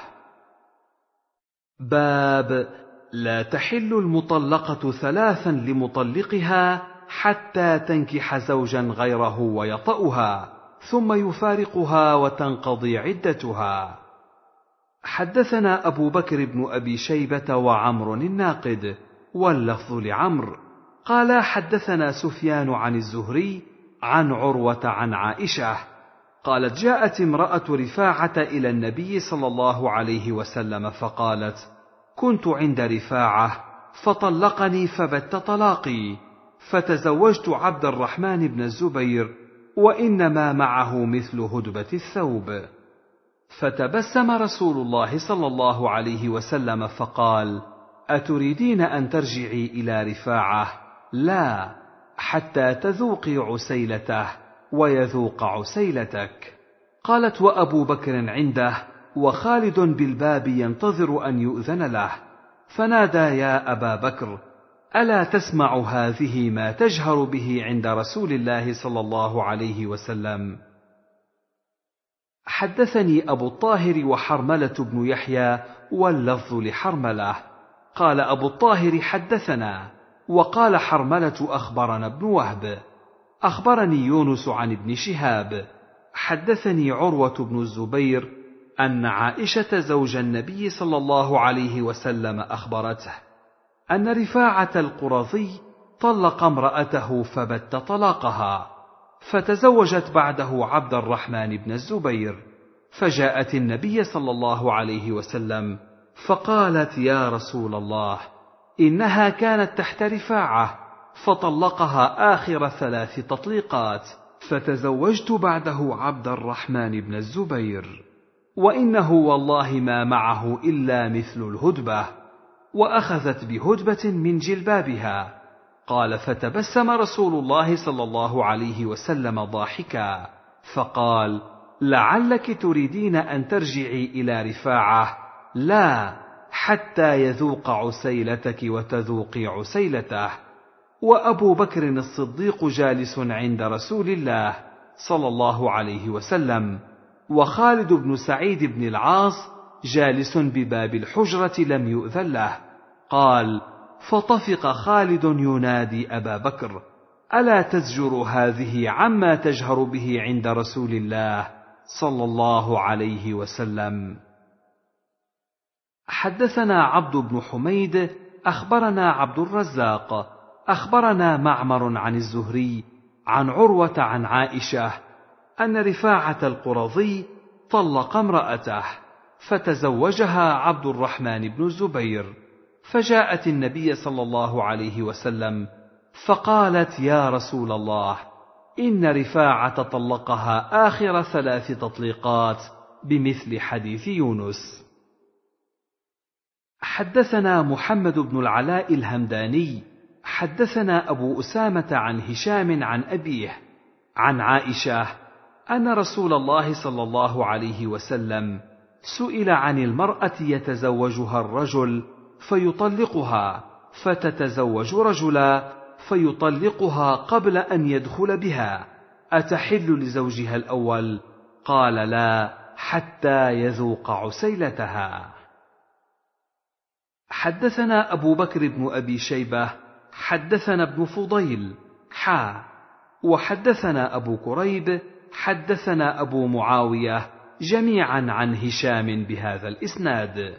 باب لا تحل المطلقة ثلاثا لمطلقها حتى تنكح زوجا غيره ويطأها ثم يفارقها وتنقضي عدتها. حدثنا أبو بكر بن أبي شيبة وعمر الناقد واللفظ لعمر قال حدثنا سفيان عن الزهري عن عروة عن عائشة قالت جاءت امرأة رفاعة إلى النبي صلى الله عليه وسلم فقالت كنت عند رفاعة فطلقني فبت طلاقي، فتزوجت عبد الرحمن بن الزبير وإنما معه مثل هدبة الثوب. فتبسم رسول الله صلى الله عليه وسلم فقال أتريدين أن ترجعي إلى رفاعة؟ لا، حتى تذوقي عسيلته ويذوق عسيلتك. قالت وأبو بكر عنده وخالد بالباب ينتظر أن يؤذن له، فنادى يا أبا بكر ألا تسمع هذه ما تجهر به عند رسول الله صلى الله عليه وسلم؟ حدثني أبو الطاهر وحرملة بن يحيى واللفظ لحرملة قال أبو الطاهر حدثنا، وقال حرملة أخبرنا ابن وهب أخبرني يونس عن ابن شهاب حدثني عروة بن الزبير أن عائشة زوج النبي صلى الله عليه وسلم أخبرته أن رفاعة القرظي طلق امرأته فبت طلاقها، فتزوجت بعده عبد الرحمن بن الزبير، فجاءت النبي صلى الله عليه وسلم فقالت يا رسول الله إنها كانت تحت رفاعة فطلقها آخر 3 تطليقات، فتزوجت بعده عبد الرحمن بن الزبير، وإنه والله ما معه إلا مثل الهدبة، وأخذت بهدبة من جلبابها. قال فتبسم رسول الله صلى الله عليه وسلم ضاحكا فقال لعلك تريدين أن ترجعي إلى رفاعة؟ لا، حتى يذوق عسيلتك وتذوقي عسيلته. وأبو بكر الصديق جالس عند رسول الله صلى الله عليه وسلم، وخالد بن سعيد بن العاص جالس بباب الحجرة لم يؤذن له. قال فطفق خالد ينادي أبا بكر ألا تزجر هذه عما تجهر به عند رسول الله صلى الله عليه وسلم. حدثنا عبد بن حميد أخبرنا عبد الرزاق أخبرنا معمر عن الزهري عن عروة عن عائشة أن رفاعة القرظي طلق امرأته، فتزوجها عبد الرحمن بن الزبير، فجاءت النبي صلى الله عليه وسلم فقالت يا رسول الله إن رفاعة طلقها آخر 3 تطليقات بمثل حديث يونس. حدثنا محمد بن العلاء الهمداني حدثنا أبو أسامة عن هشام عن أبيه عن عائشة أن رسول الله صلى الله عليه وسلم سئل عن المرأة يتزوجها الرجل فيطلقها فتتزوج رجلا فيطلقها قبل أن يدخل بها، أتحل لزوجها الأول؟ قال لا، حتى يذوق عسيلتها. حدثنا أبو بكر بن أبي شيبة حدثنا ابن فضيل وحدثنا أبو كريب حدثنا أبو معاوية جميعا عن هشام بهذا الإسناد.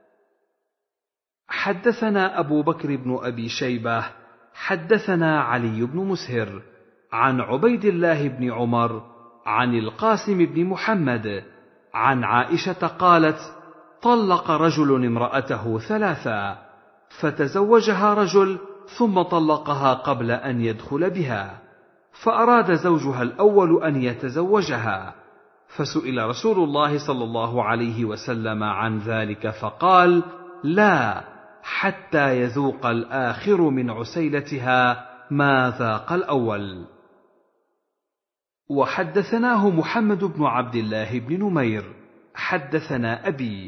حدثنا أبو بكر بن أبي شيبة حدثنا علي بن مسهر عن عبيد الله بن عمر عن القاسم بن محمد عن عائشة قالت: طلق رجل امرأته 3 فتزوجها رجل ثم طلقها قبل أن يدخل بها، فأراد زوجها الأول أن يتزوجها، فسئل رسول الله صلى الله عليه وسلم عن ذلك فقال: لا، حتى يذوق الآخر من عسيلتها ما ذاق الأول. وحدثناه محمد بن عبد الله بن نمير حدثنا أبي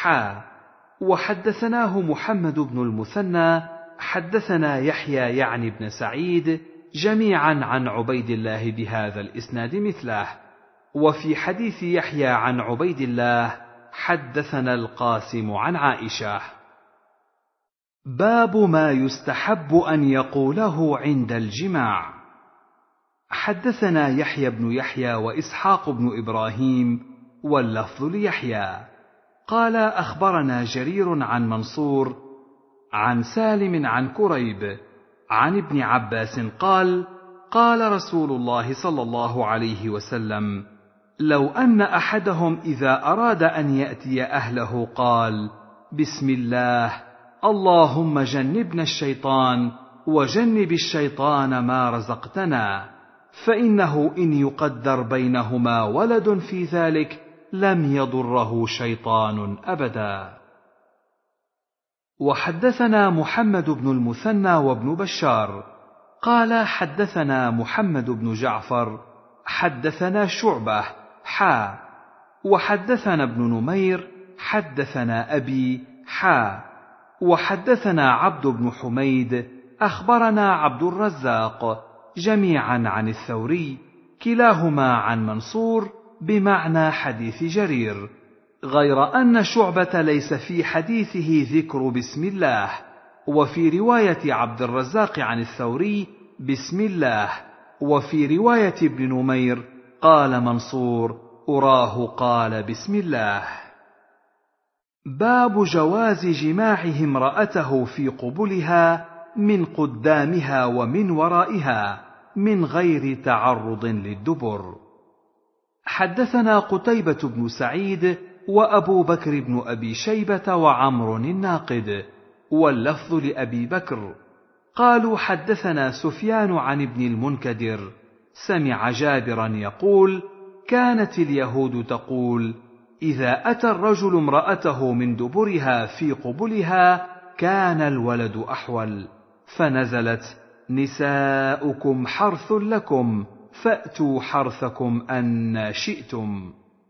وحدثناه محمد بن المثنى حدثنا يحيى يعني بن سعيد جميعا عن عبيد الله بهذا الإسناد مثله. وفي حديث يحيى عن عبيد الله حدثنا القاسم عن عائشة. باب ما يستحب أن يقوله عند الجماع. حدثنا يحيى بن يحيى وإسحاق بن إبراهيم واللفظ ليحيى قال: أخبرنا جرير عن منصور عن سالم عن كريب عن ابن عباس قال: قال رسول الله صلى الله عليه وسلم: لو أن أحدهم إذا أراد أن يأتي أهله قال: بسم الله، اللهم جنبنا الشيطان وجنب الشيطان ما رزقتنا، فإنه إن يقدر بينهما ولد في ذلك لم يضره شيطان أبدا. وحدثنا محمد بن المثنى وابن بشار قال: حدثنا محمد بن جعفر حدثنا شعبة وحدثنا ابن نمير حدثنا أبي وحدثنا عبد بن حميد أخبرنا عبد الرزاق جميعا عن الثوري كلاهما عن منصور بمعنى حديث جرير، غير أن شعبة ليس في حديثه ذكر بسم الله، وفي رواية عبد الرزاق عن الثوري بسم الله، وفي رواية ابن نمير قال منصور: أراه قال بسم الله. باب جواز جماعه امرأته في قبلها من قدامها ومن ورائها من غير تعرض للدبر. حدثنا قتيبة بن سعيد وأبو بكر بن أبي شيبة وعمر الناقد واللفظ لأبي بكر قالوا: حدثنا سفيان عن ابن المنكدر سمع جابرا يقول: كانت اليهود تقول: إذا أتى الرجل امرأته من دبرها في قبلها كان الولد أحول، فنزلت: نساؤكم حرث لكم فأتوا حرثكم أن شئتم.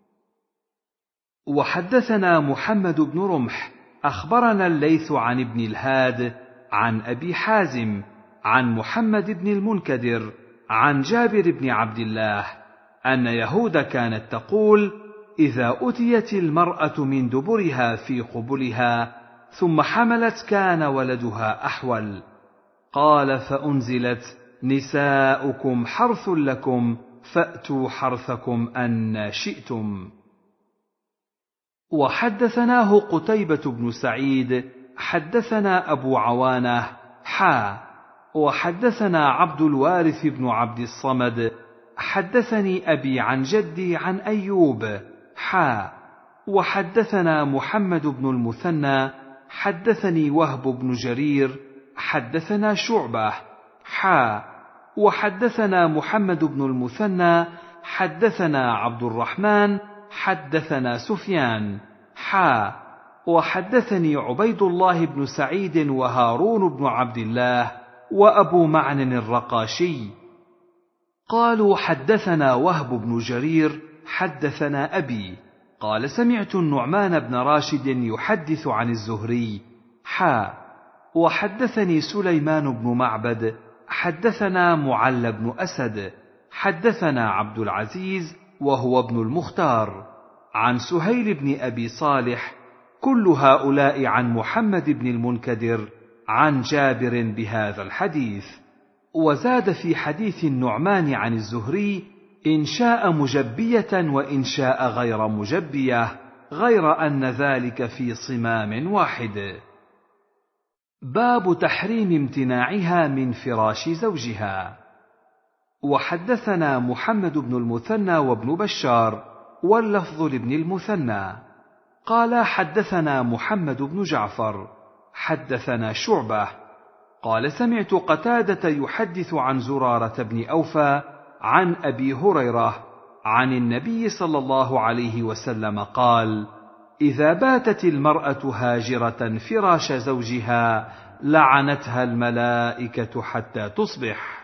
وحدثنا محمد بن رمح أخبرنا الليث عن ابن الهاد عن أبي حازم عن محمد بن المنكدر عن جابر بن عبد الله أن يهود كانت تقول: إذا أتيت المرأة من دبرها في قبلها ثم حملت كان ولدها أحول. قال: فأنزلت: نساؤكم حرث لكم فأتوا حرثكم أن شئتم. وحدثناه قتيبة بن سعيد حدثنا أبو عوانة وحدثنا عبد الوارث بن عبد الصمد حدثني أبي عن جدي عن أيوب وحدثنا محمد بن المثنى حدثني وهب بن جرير حدثنا شعبة وحدثنا محمد بن المثنى حدثنا عبد الرحمن حدثنا سفيان وحدثني عبيد الله بن سعيد وهارون بن عبد الله وأبو معن الرقاشي. قالوا حدثنا وهب بن جرير حدثنا أبي قال سمعت النعمان بن راشد يحدث عن الزهري وحدثني سليمان بن معبد حدثنا معل بن أسد حدثنا عبد العزيز وهو ابن المختار عن سهيل بن أبي صالح كل هؤلاء عن محمد بن المنكدر عن جابر بهذا الحديث. وزاد في حديث النعمان عن الزهري إن شاء مجبية وإن شاء غير مجبية، غير أن ذلك في صمام واحد. باب تحريم امتناعها من فراش زوجها. وحدثنا محمد بن المثنى وابن بشار واللفظ لابن المثنى قال حدثنا محمد بن جعفر حدثنا شعبة قال سمعت قتادة يحدث عن زرارة بن أوفى عن أبي هريرة عن النبي صلى الله عليه وسلم قال: إذا باتت المرأة هاجرة فراش زوجها لعنتها الملائكة حتى تصبح.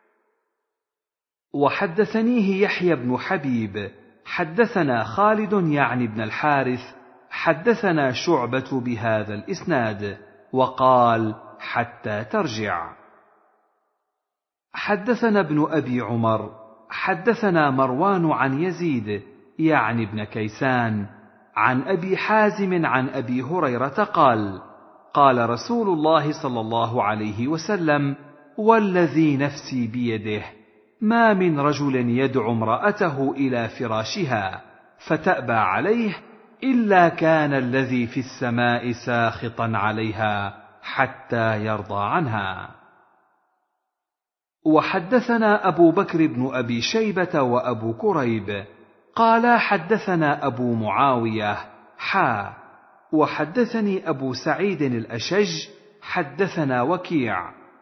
وحدثنيه يحيى بن حبيب حدثنا خالد يعني بن الحارث حدثنا شعبة بهذا الإسناد وقال: حتى ترجع. حدثنا ابن أبي عمر حدثنا مروان عن يزيد يعني ابن كيسان عن أبي حازم عن أبي هريرة قال: قال رسول الله صلى الله عليه وسلم: والذي نفسي بيده ما من رجل يدعو امرأته إلى فراشها فتأبى عليه إلا كان الذي في السماء ساخطا عليها حتى يرضى عنها. وحدثنا أبو بكر بن أبي شيبة وأبو كريب قال حدثنا أبو معاوية وحدثني أبو سعيد الأشج حدثنا وكيع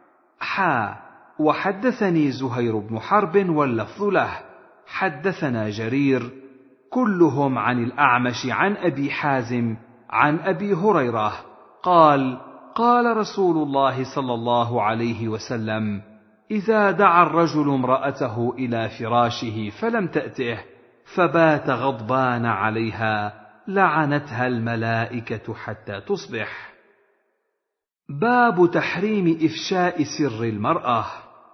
وحدثني زهير بن حرب واللفظ له حدثنا جرير كلهم عن الأعمش عن أبي حازم عن أبي هريرة قال: قال رسول الله صلى الله عليه وسلم: إذا دعا الرجل امرأته إلى فراشه فلم تأته فبات غضبان عليها لعنتها الملائكة حتى تصبح. باب تحريم إفشاء سر المرأة.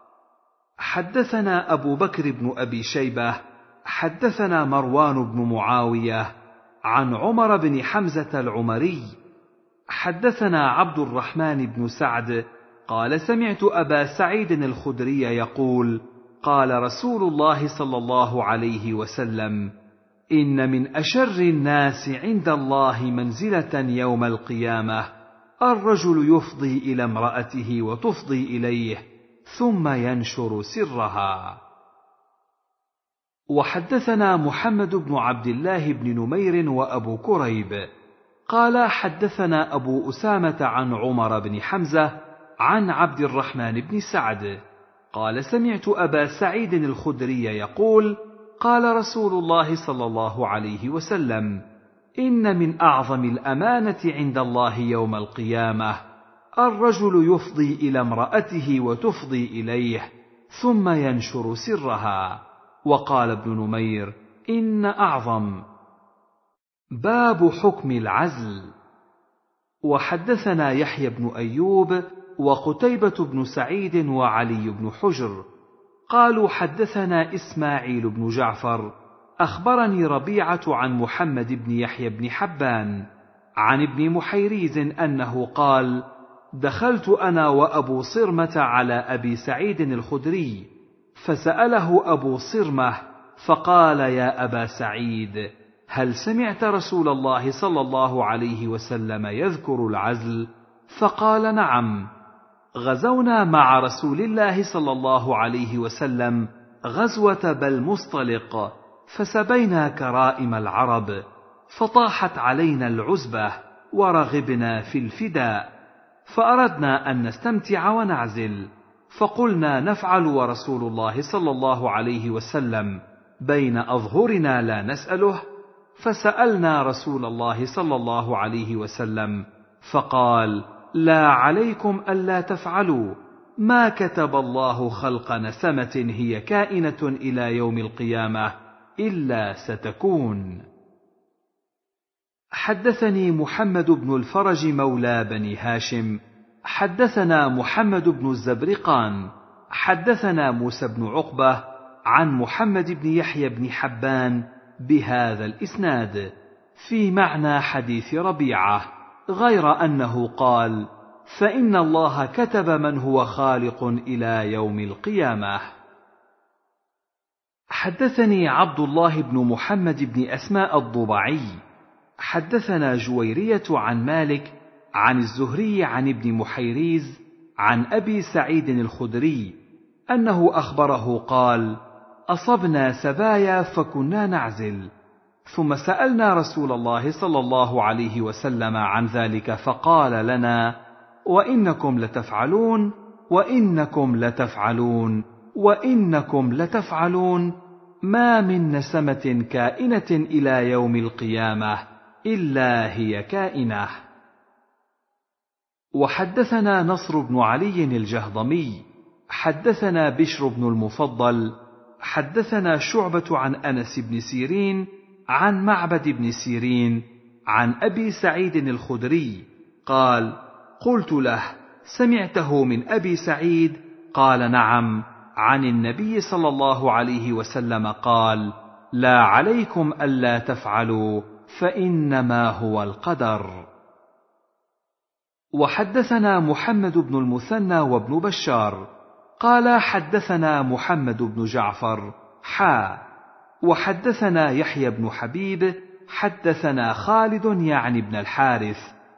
حدثنا أبو بكر بن أبي شيبة حدثنا مروان بن معاوية عن عمر بن حمزة العمري حدثنا عبد الرحمن بن سعد قال: سمعت أبا سعيد الخدري يقول: قال رسول الله صلى الله عليه وسلم: إن من أشر الناس عند الله منزلة يوم القيامة الرجل يفضي إلى امرأته وتفضي إليه ثم ينشر سرها. وحدثنا محمد بن عبد الله بن نمير وأبو كريب قال حدثنا أبو أسامة عن عمر بن حمزة عن عبد الرحمن بن سعد قال: سمعت أبا سعيد الخدري يقول: قال رسول الله صلى الله عليه وسلم: إن من أعظم الأمانة عند الله يوم القيامة الرجل يفضي إلى امرأته وتفضي إليه ثم ينشر سرها. وقال ابن نمير: إن أعظم. باب حكم العزل. وحدثنا يحيى بن أيوب وقتيبة بن سعيد وعلي بن حجر قالوا حدثنا إسماعيل بن جعفر أخبرني ربيعة عن محمد بن يحيى بن حبان عن ابن محيريز أنه قال: دخلت أنا وأبو صرمة على أبي سعيد الخدري فسأله أبو صرمة فقال: يا أبا سعيد، هل سمعت رسول الله صلى الله عليه وسلم يذكر العزل؟ فقال: نعم، غزونا مع رسول الله صلى الله عليه وسلم غزوة بالمصطلق فسبينا كرائم العرب فطاحت علينا العزبة ورغبنا في الفداء فأردنا أن نستمتع ونعزل فقلنا نفعل ورسول الله صلى الله عليه وسلم بين أظهرنا لا نسأله، فسألنا رسول الله صلى الله عليه وسلم فقال: لا عليكم ألا تفعلوا، ما كتب الله خلق نسمة هي كائنة إلى يوم القيامة إلا ستكون. حدثني محمد بن الفرج مولى بني هاشم حدثنا محمد بن الزبرقان حدثنا موسى بن عقبة عن محمد بن يحيى بن حبان بهذا الإسناد في معنى حديث ربيعة، غير أنه قال: فإن الله كتب من هو خالق إلى يوم القيامة. حدثني عبد الله بن محمد بن أسماء الضبعي حدثنا جويرية عن مالك عن الزهري عن ابن محيريز عن أبي سعيد الخدري أنه أخبره قال: أصبنا سبايا فكنا نعزل، ثم سألنا رسول الله صلى الله عليه وسلم عن ذلك فقال لنا: وإنكم لتفعلون وإنكم لتفعلون وإنكم لتفعلون ما من نسمة كائنة إلى يوم القيامة إلا هي كائنة. وحدثنا نصر بن علي الجهضمي حدثنا بشر بن المفضل حدثنا شعبة عن أنس بن سيرين عن معبد بن سيرين عن أبي سعيد الخدري قال: قلت له: سمعته من أبي سعيد؟ قال: نعم، عن النبي صلى الله عليه وسلم قال: لا عليكم ألا تفعلوا فإنما هو القدر. وحدثنا محمد بن المثنى وابن بشار قال: حدثنا محمد بن جعفر وحدثنا يحيى بن حبيب حدثنا خالد يعني بن الحارث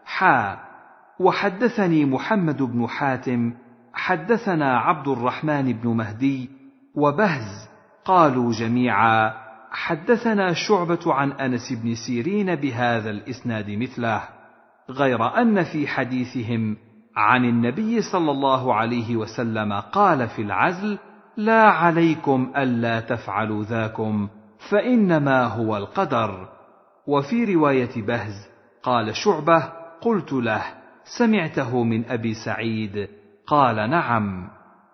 وحدثني محمد بن حاتم حدثنا عبد الرحمن بن مهدي وبهز قالوا جميعا: حدثنا شعبة عن أنس بن سيرين بهذا الإسناد مثله، غير أن في حديثهم عن النبي صلى الله عليه وسلم قال في العزل: لا عليكم ألا تفعلوا ذاكم فإنما هو القدر. وفي رواية بهز قال شعبة: قلت له: سمعته من أبي سعيد؟ قال: نعم.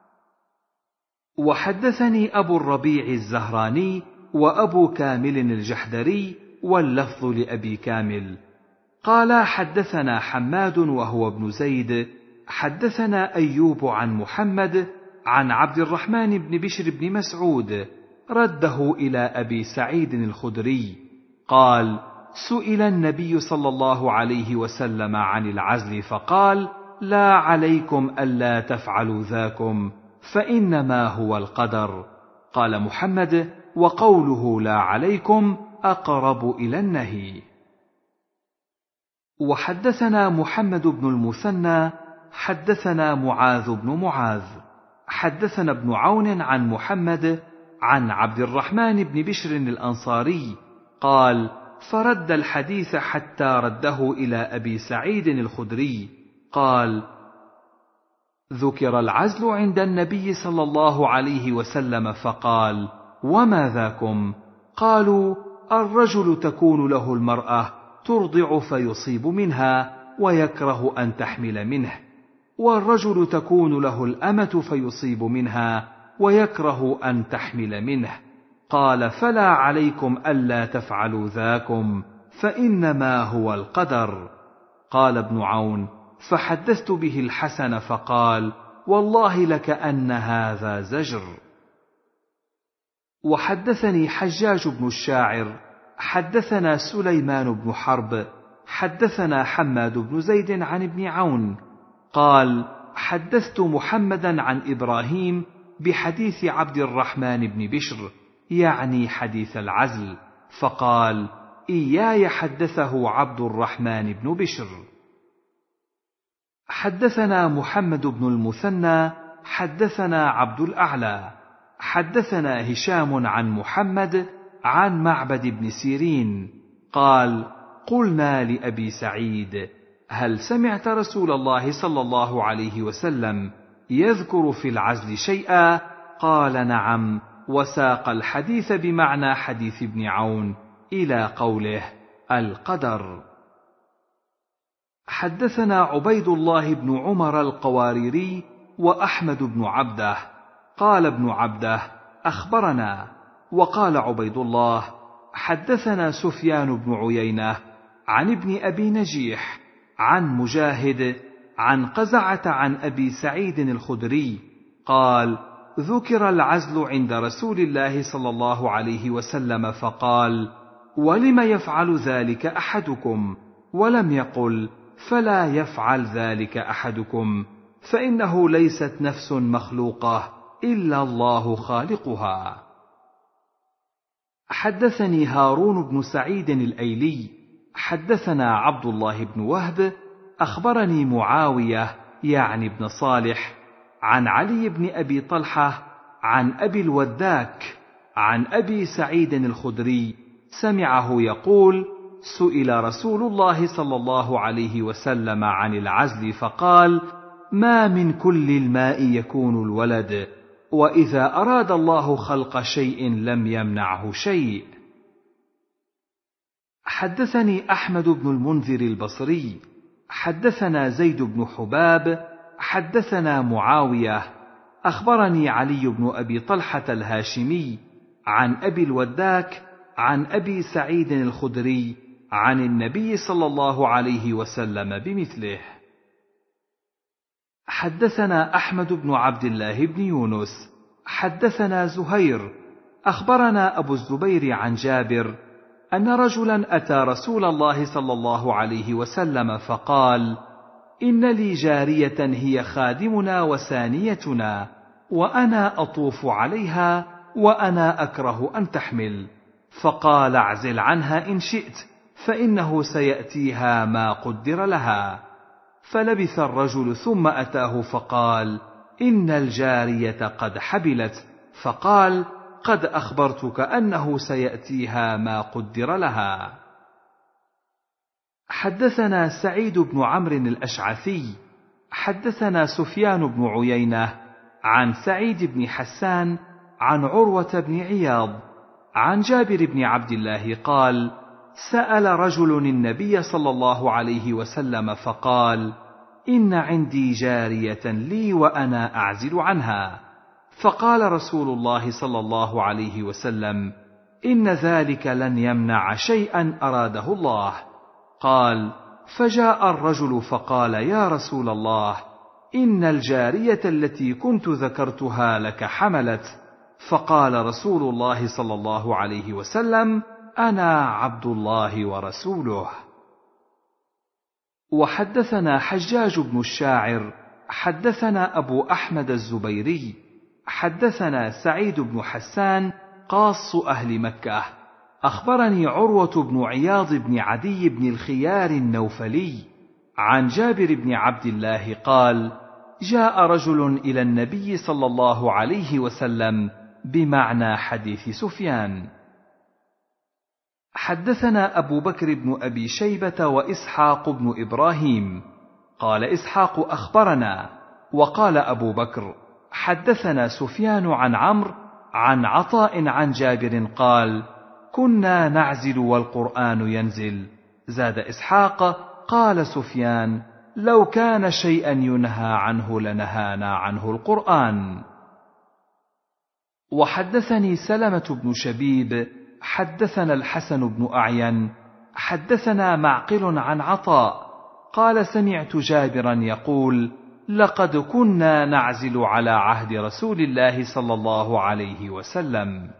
وحدثني أبو الربيع الزهراني وأبو كامل الجحدري واللفظ لأبي كامل قال: حدثنا حماد وهو ابن زيد حدثنا أيوب عن محمد عن عبد الرحمن بن بشر بن مسعود رده إلى أبي سعيد الخدري قال: سئل النبي صلى الله عليه وسلم عن العزل فقال: لا عليكم ألا تفعلوا ذاكم فإنما هو القدر. قال محمد: وقوله لا عليكم أقرب إلى النهي. وحدثنا محمد بن المثنى حدثنا معاذ بن معاذ حدثنا ابن عون عن محمد عن عبد الرحمن بن بشر الأنصاري قال: فرد الحديث حتى رده إلى أبي سعيد الخدري قال: ذكر العزل عند النبي صلى الله عليه وسلم فقال: وما ذاكم؟ قالوا: الرجل تكون له المرأة ترضع فيصيب منها ويكره أن تحمل منه، والرجل تكون له الأمة فيصيب منها ويكره أن تحمل منه. قال: فلا عليكم ألا تفعلوا ذاكم فإنما هو القدر. قال ابن عون: فحدثت به الحسن فقال: والله لكأن هذا زجر. وحدثني حجاج بن الشاعر حدثنا سليمان بن حرب حدثنا حماد بن زيد عن ابن عون قال: حدثت محمدا عن إبراهيم بحديث عبد الرحمن بن بشر يعني حديث العزل، فقال: إياي حدثه عبد الرحمن بن بشر. حدثنا محمد بن المثنى حدثنا عبد الأعلى حدثنا هشام عن محمد عن معبد بن سيرين قال: قلنا لأبي سعيد: هل سمعت رسول الله صلى الله عليه وسلم يذكر في العزل شيئا؟ قال: نعم، وساق الحديث بمعنى حديث ابن عون إلى قوله: القدر. حدثنا عبيد الله بن عمر القواريري وأحمد بن عبده. قال ابن عبده: أخبرنا. وقال عبيد الله: حدثنا سفيان بن عيينة عن ابن أبي نجيح عن مجاهد عن قزعة عن أبي سعيد الخدري قال: ذكر العزل عند رسول الله صلى الله عليه وسلم فقال: ولم يفعل ذلك أحدكم؟ ولم يقل: فلا يفعل ذلك أحدكم، فإنه ليست نفس مخلوقة إلا الله خالقها. حدثني هارون بن سعيد الأيلي حدثنا عبد الله بن وهب أخبرني معاوية يعني بن صالح عن علي بن أبي طلحة عن أبي الوداك عن أبي سعيد الخدري سمعه يقول: سئل رسول الله صلى الله عليه وسلم عن العزل فقال: ما من كل الماء يكون الولد، وإذا أراد الله خلق شيء لم يمنعه شيء. حدثني أحمد بن المنذر البصري حدثنا زيد بن حباب حدثنا معاوية أخبرني علي بن أبي طلحة الهاشمي عن أبي الوداك عن أبي سعيد الخدري عن النبي صلى الله عليه وسلم بمثله. حدثنا أحمد بن عبد الله بن يونس حدثنا زهير أخبرنا أبو الزبير عن جابر أن رجلا أتى رسول الله صلى الله عليه وسلم فقال: إن لي جارية هي خادمنا وسانيتنا، وأنا أطوف عليها وأنا أكره أن تحمل، فقال: اعزل عنها إن شئت، فإنه سيأتيها ما قدر لها. فلبث الرجل ثم أتاه فقال: إن الجارية قد حبلت، فقال: قد أخبرتك أنه سيأتيها ما قدر لها. حدثنا سعيد بن عمرو الأشعثي حدثنا سفيان بن عيينة عن سعيد بن حسان عن عروة بن عياض عن جابر بن عبد الله قال: سأل رجل النبي صلى الله عليه وسلم فقال: إن عندي جارية لي وأنا أعزل عنها، فقال رسول الله صلى الله عليه وسلم: إن ذلك لن يمنع شيئا أراده الله. قال: فجاء الرجل فقال: يا رسول الله، إن الجارية التي كنت ذكرتها لك حملت. فقال رسول الله صلى الله عليه وسلم: أنا عبد الله ورسوله. وحدثنا حجاج بن الشاعر حدثنا أبو أحمد الزبيري حدثنا سعيد بن حسان قاص أهل مكة أخبرني عروة بن عياض بن عدي بن الخيار النوفلي عن جابر بن عبد الله قال: جاء رجل إلى النبي صلى الله عليه وسلم بمعنى حديث سفيان. حدثنا أبو بكر بن أبي شيبة وإسحاق بن إبراهيم قال إسحاق: أخبرنا. وقال أبو بكر: حدثنا سفيان عن عمرو عن عطاء عن جابر قال: كنا نعزل والقرآن ينزل. زاد إسحاق: قال سفيان: لو كان شيئا ينهى عنه لنهانا عنه القرآن. وحدثني سلمة بن شبيب حدثنا الحسن بن أعين حدثنا معقل عن عطاء قال: سمعت جابرا يقول: لقد كنا نعزل على عهد رسول الله صلى الله عليه وسلم.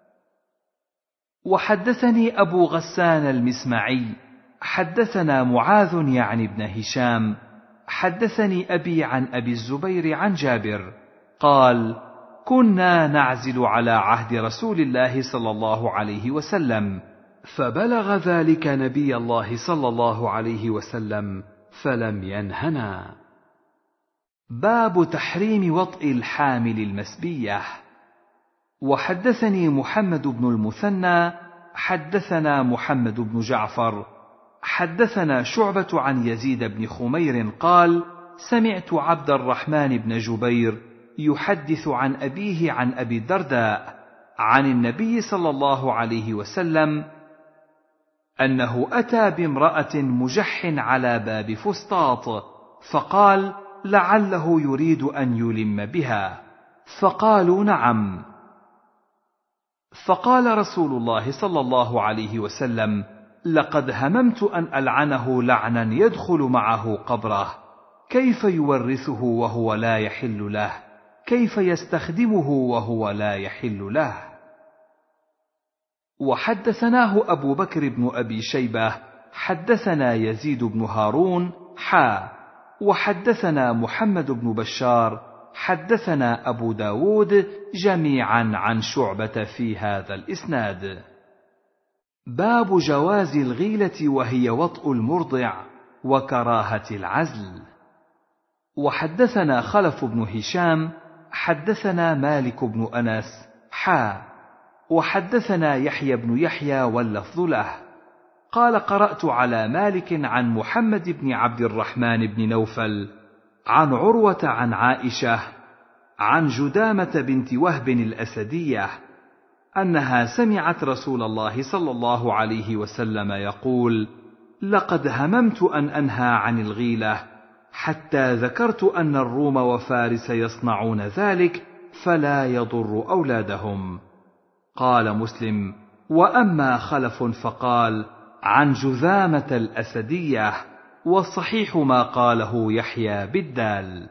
وحدثني أبو غسان المسمعي حدثنا معاذ يعني ابن هشام حدثني أبي عن أبي الزبير عن جابر قال: كنا نعزل على عهد رسول الله صلى الله عليه وسلم، فبلغ ذلك نبي الله صلى الله عليه وسلم فلم ينهنا. باب تحريم وطئ الحامل المسبية. وحدثني محمد بن المثنى حدثنا محمد بن جعفر حدثنا شعبة عن يزيد بن خمير قال: سمعت عبد الرحمن بن جبير يحدث عن أبيه عن أبي الدرداء عن النبي صلى الله عليه وسلم أنه أتى بامرأة مجح على باب فسطاط، فقال: لعله يريد أن يلم بها، فقالوا نعم. فقال رسول الله صلى الله عليه وسلم: لقد هممت أن ألعنه لعنا يدخل معه قبره، كيف يورثه وهو لا يحل له، كيف يستخدمه وهو لا يحل له. وحدثناه أبو بكر بن أبي شيبة حدثنا يزيد بن هارون وحدثنا محمد بن بشار حدثنا أبو داود جميعا عن شعبة في هذا الإسناد. باب جواز الغيلة وهي وطء المرضع وكراهة العزل. وحدثنا خلف بن هشام حدثنا مالك بن أنس وحدثنا يحيى بن يحيى واللفظ له قال: قرأت على مالك عن محمد بن عبد الرحمن بن نوفل عن عروة عن عائشة عن جدامة بنت وهب الأسدية أنها سمعت رسول الله صلى الله عليه وسلم يقول: لقد هممت أن أنهى عن الغيلة حتى ذكرت أن الروم وفارس يصنعون ذلك فلا يضر أولادهم. قال مسلم: وأما خلف فقال عن جذامة الأسدية، والصحيح ما قاله يحيى بالدال.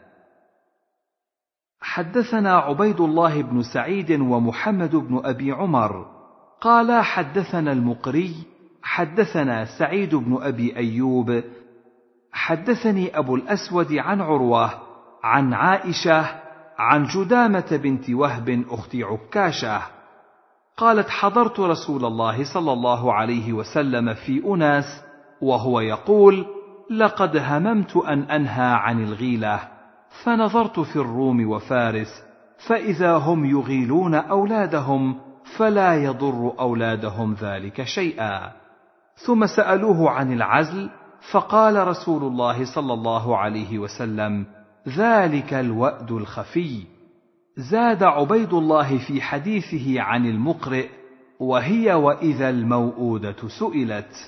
حدثنا عبيد الله بن سعيد ومحمد بن أبي عمر قال: حدثنا المقري حدثنا سعيد بن أبي أيوب حدثني أبو الأسود عن عروة عن عائشة عن جدامة بنت وهب أخت عكاشة قالت: حضرت رسول الله صلى الله عليه وسلم في أناس وهو يقول: لقد هممت أن أنهى عن الغيلة، فنظرت في الروم وفارس فإذا هم يغيلون أولادهم فلا يضر أولادهم ذلك شيئا. ثم سألوه عن العزل فقال رسول الله صلى الله عليه وسلم: ذلك الوأد الخفي. زاد عبيد الله في حديثه عن المقرئ: وهي وإذا الموءودة سئلت.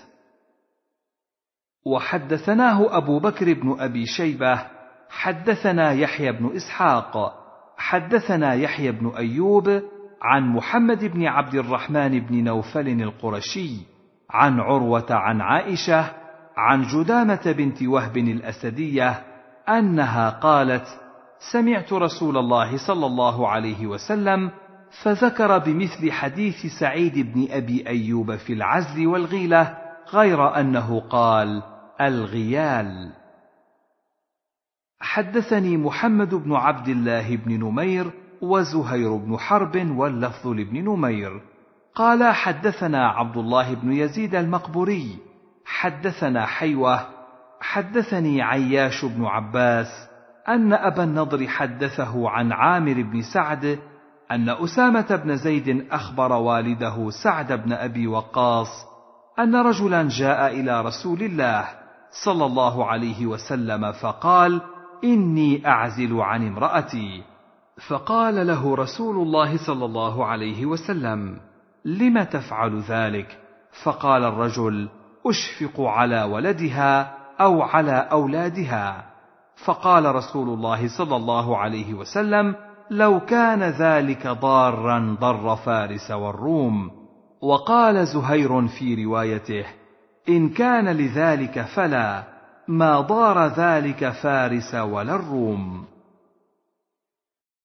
وحدثناه أبو بكر بن أبي شيبة حدثنا يحيى بن إسحاق حدثنا يحيى بن أيوب عن محمد بن عبد الرحمن بن نوفل القرشي عن عروة عن عائشة عن جدامة بنت وهب الأسدية أنها قالت: سمعت رسول الله صلى الله عليه وسلم فذكر بمثل حديث سعيد بن أبي أيوب في العزل والغيلة، غير أنه قال: الغيال. حدثني محمد بن عبد الله بن نمير وزهير بن حرب واللفظ لابن نمير قال: حدثنا عبد الله بن يزيد المقبوري حدثنا حيوة حدثني عياش بن عباس أن أبا النضر حدثه عن عامر بن سعد أن أسامة بن زيد أخبر والده سعد بن أبي وقاص أن رجلا جاء إلى رسول الله صلى الله عليه وسلم فقال: إني أعزل عن امرأتي. فقال له رسول الله صلى الله عليه وسلم: لم تفعل ذلك؟ فقال الرجل: أشفق على ولدها أو على أولادها. فقال رسول الله صلى الله عليه وسلم: لو كان ذلك ضارا ضر فارس والروم. وقال زهير في روايته: إن كان لذلك فلا، ما ضار ذلك فارس ولا الروم.